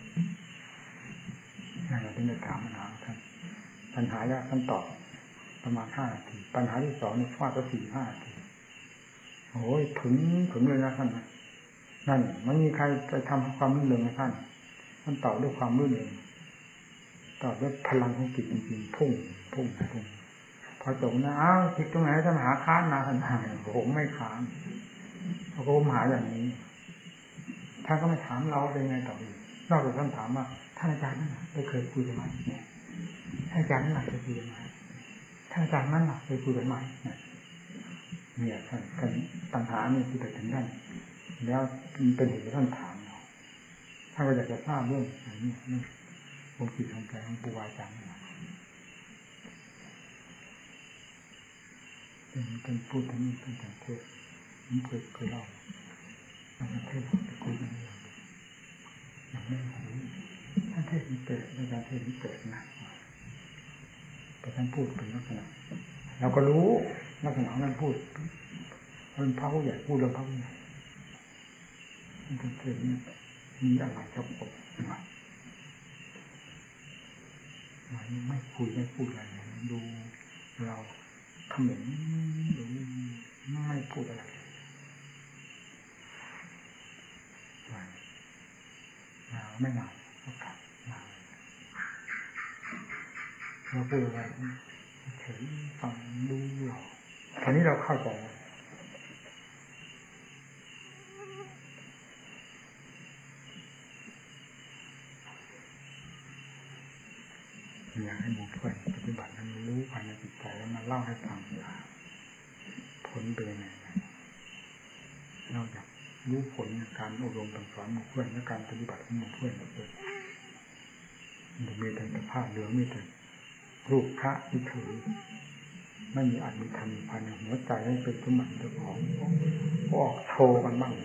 นั่นเราถึงจะถามปัญหาท่านปัญหาแรกท่านตอบประมาณห้านาทีปัญหาที่สองนี่ฟาดไปสี่ห้านาทีโอ้ยถึงถึงเลยนะท่านนั่นไม่มีใครไปทำความรื่นเริงให้ท่านท่านตอบด้วยความรื่นเริงตอบด้วยพลังของจิตจริงๆพุ่งพุ่งพุ่งพอจบนะอ้าวจิตตรงไหนท่านหาค้านมาท่านหายผมไม่ค้านเพราะผมหาอย่างนี้ท่านก็ไม่ถามเราเป็นไงต่ออีกนอกจากท่านถามว่าท่านอาจารย์นั่นได้เคยคุยกันไหมท่านอาจารย์นั่นเคยคุยกันไหมท่านอาจารย์นั่นเคยคุยกันไหมเนี่ยท่านท่านปัญหาเนี่ยที่เกิดถึงท่านแล้วเป็นเหตุที่ท่านถามเราถ้าเราอยากจะทราบเรื่องอย่างนี้นี่วงจิตของใจของครูบาอาจารย์นี่เป็นเป็นพูดถึงนี่เป็นการเทศผมเคยเคยเล่าการเทศไปคุยกันอย่างอย่างไม่รู้ท่านเทศมีเกิดในการเทศมีเกิดนะแต่ท่านพูดเป็นลักษณะเราก็รู้ลักษณะของท่านพูดเป็นพระผู้ใหญ่พูดเรื่องพระผู้ใหญ่ท่านเทศนี่มีอะไรจะบอกมาไม่คุยไม่พูดอะไรดูเราคำเหม็นดูไม่พูดอะไรมาไม่นานก็กลับมาเราพูดอะไรเฉยฟังดูเราตอนนี้เราเข้าใจอยากให้หมู่เพื่อนปฏิบัติให้มันรู้ภายในจิตใจแล้วมาเล่าให้ฟังผลเป็นยังไงเราอยากรู้ผลในการอบรมสั่งสอนหมู่เพื่อนและการปฏิบัติของหมู่เพื่อนเราเลยมันมีแต่สภาพเหลืองมีแต่รูปพระที่ถือไม่มีอัตมีธรรมภายในหัวใจให้เป็นสมบัติเจ้าของก็ออกโชว์กันบ้าง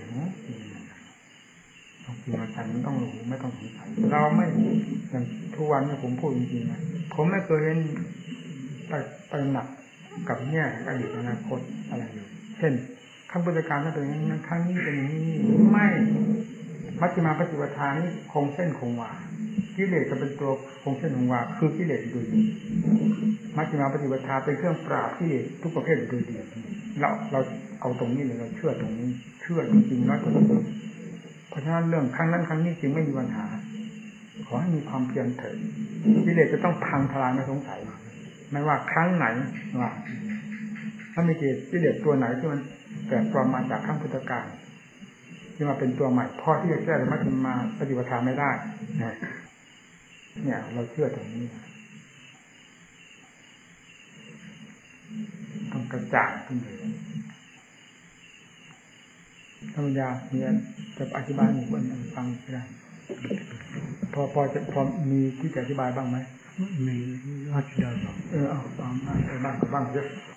จริงอาจารย์มันต้องรู้ไม่ต้องสงสัยเราไม่อย่างทุกวันนี้ผมพูดจริงๆนะผมไม่เคยเห็นไปไปหนักกับแง่อดีตอนาคตอะไรอยู่เช่นคำพุทธการถ้าเป็นอย่างนั้นครั้งนี้เป็นอย่างนี้ไม่มัชฌิมาปฏิปทานี้คงเส้นคงวากิเลสจะเป็นตัวคงเส้นคงวาคือกิเลสโดยดีมัชฌิมาปฏิปทาเป็นเครื่องปราบกิเลสทุกประเภทโดยดีเราเราเอาตรงนี้เลยเราเชื่อตรงนี้เชื่อจริงๆน้อยกว่าเพราะฉะนั้นเรื่องครั้งนั้นครั้งนี้จึงไม่มีปัญหาขอให้มีความเพียรเถิดกิเลสจะต้องพังทลายไม่สงสัยไม่ว่าครั้งไหนว่าถ้ามีกิเลสตัวไหนที่มันแปลกปลอมมาจากครั้งพุทธกาลที่มาเป็นตัวใหม่พอที่จะแก้ธรรมะธรรมาปฏิบัติธรรมไม่ได้เนี่ยเราเชื่อตรงนี้ต้องกระจ่างขึ้นเลยธรรมยาเนี่ยจะอธิบายให้คนฟังได้พอพอจะพอมีที่จะอธิบายบ้างไหมมีอธิบายบ้างเออเอาบ้างบ้างบ้างเยอะ